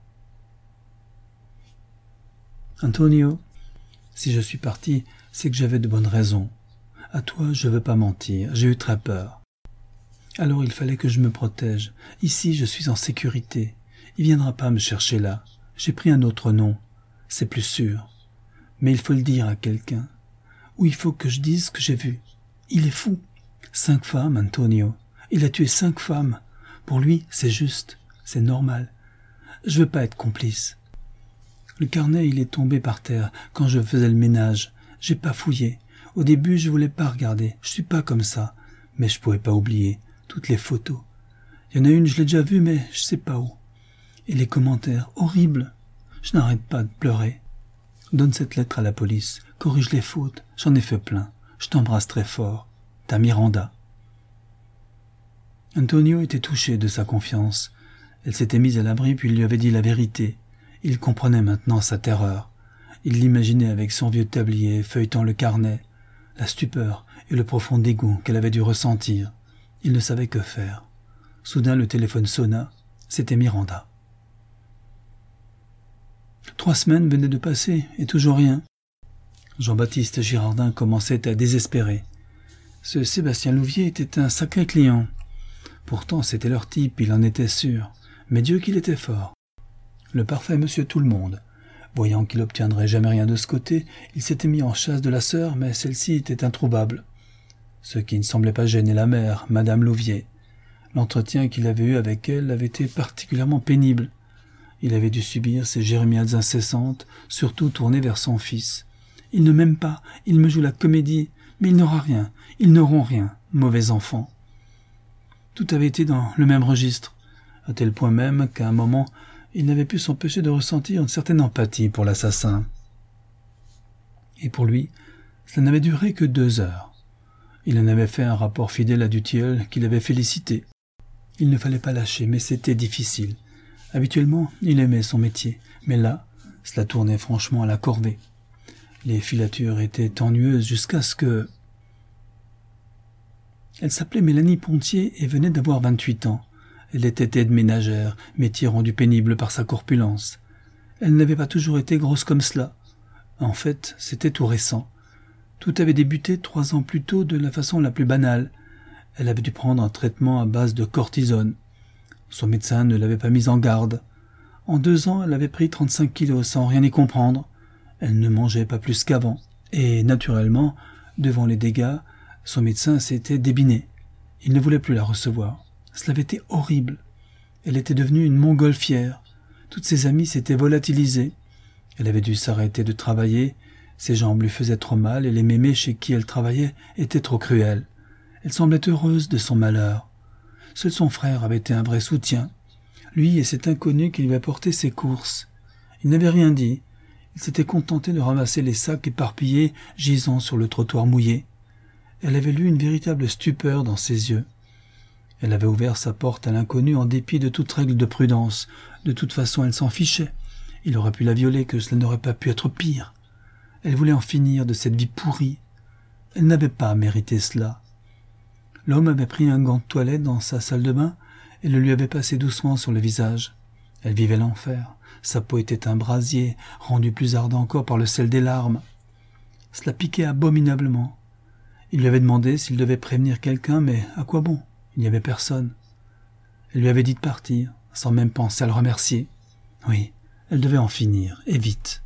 Antonio, si je suis parti, c'est que j'avais de bonnes raisons. À toi, je veux pas mentir, j'ai eu très peur. Alors il fallait que je me protège. Ici, je suis en sécurité. Il viendra pas me chercher là. J'ai pris un autre nom. C'est plus sûr. Mais il faut le dire à quelqu'un. Ou il faut que je dise ce que j'ai vu. Il est fou. Cinq femmes, Antonio. Il a tué cinq femmes. Pour lui, c'est juste. C'est normal. Je veux pas être complice. Le carnet, il est tombé par terre quand je faisais le ménage. J'ai pas fouillé. Au début, je voulais pas regarder. Je suis pas comme ça. Mais je pouvais pas oublier toutes les photos. Il y en a une, je l'ai déjà vue, mais je sais pas où. Et les commentaires, horribles. Je n'arrête pas de pleurer. Donne cette lettre à la police. Corrige les fautes. J'en ai fait plein. Je t'embrasse très fort. Ta Miranda. Antonio était touché de sa confiance. Elle s'était mise à l'abri puis il lui avait dit la vérité. Il comprenait maintenant sa terreur. Il l'imaginait avec son vieux tablier, feuilletant le carnet, la stupeur et le profond dégoût qu'elle avait dû ressentir. Il ne savait que faire. Soudain le téléphone sonna. C'était Miranda. Trois semaines venaient de passer et toujours rien. Jean-Baptiste Girardin commençait à désespérer. Ce Sébastien Louvier était un sacré client. Pourtant c'était leur type, il en était sûr. Mais Dieu qu'il était fort. Le parfait monsieur tout-le-monde. Voyant qu'il n'obtiendrait jamais rien de ce côté, il s'était mis en chasse de la sœur, mais celle-ci était introuvable. Ce qui ne semblait pas gêner la mère, madame Louvier. L'entretien qu'il avait eu avec elle avait été particulièrement pénible. Il avait dû subir ces jérémiades incessantes, surtout tournées vers son fils. « Il ne m'aime pas, il me joue la comédie, mais il n'aura rien, ils n'auront rien, mauvais enfants. » Tout avait été dans le même registre, à tel point même qu'à un moment, il n'avait pu s'empêcher de ressentir une certaine empathie pour l'assassin. Et pour lui, cela n'avait duré que deux heures. Il en avait fait un rapport fidèle à Dutilleul qu'il avait félicité. Il ne fallait pas lâcher, mais c'était difficile. Habituellement, il aimait son métier, mais là, cela tournait franchement à la corvée. Les filatures étaient ennuyeuses jusqu'à ce que... Elle s'appelait Mélanie Pontier et venait d'avoir vingt-huit ans. Elle était aide-ménagère, métier rendu pénible par sa corpulence. Elle n'avait pas toujours été grosse comme cela. En fait, c'était tout récent. Tout avait débuté trois ans plus tôt de la façon la plus banale. Elle avait dû prendre un traitement à base de cortisone. Son médecin ne l'avait pas mise en garde. En deux ans, elle avait pris trente-cinq kilos sans rien y comprendre. Elle ne mangeait pas plus qu'avant. Et, naturellement, devant les dégâts, son médecin s'était débiné. Il ne voulait plus la recevoir. Cela avait été horrible. Elle était devenue une montgolfière. Toutes ses amies s'étaient volatilisées. Elle avait dû s'arrêter de travailler. Ses jambes lui faisaient trop mal et les mémés chez qui elle travaillait étaient trop cruels. Elle semblait heureuse de son malheur. Seul son frère avait été un vrai soutien. Lui et cet inconnu qui lui apportait ses courses. Il n'avait rien dit. Il s'était contenté de ramasser les sacs éparpillés gisant sur le trottoir mouillé. Elle avait lu une véritable stupeur dans ses yeux. Elle avait ouvert sa porte à l'inconnu en dépit de toute règle de prudence. De toute façon, elle s'en fichait. Il aurait pu la violer, que cela n'aurait pas pu être pire. Elle voulait en finir de cette vie pourrie. Elle n'avait pas mérité cela. L'homme avait pris un gant de toilette dans sa salle de bain et le lui avait passé doucement sur le visage. Elle vivait l'enfer. Sa peau était un brasier, rendu plus ardent encore par le sel des larmes. Cela piquait abominablement. Il lui avait demandé s'il devait prévenir quelqu'un, mais à quoi bon? Il n'y avait personne. Elle lui avait dit de partir, sans même penser à le remercier. Oui, elle devait en finir, et vite.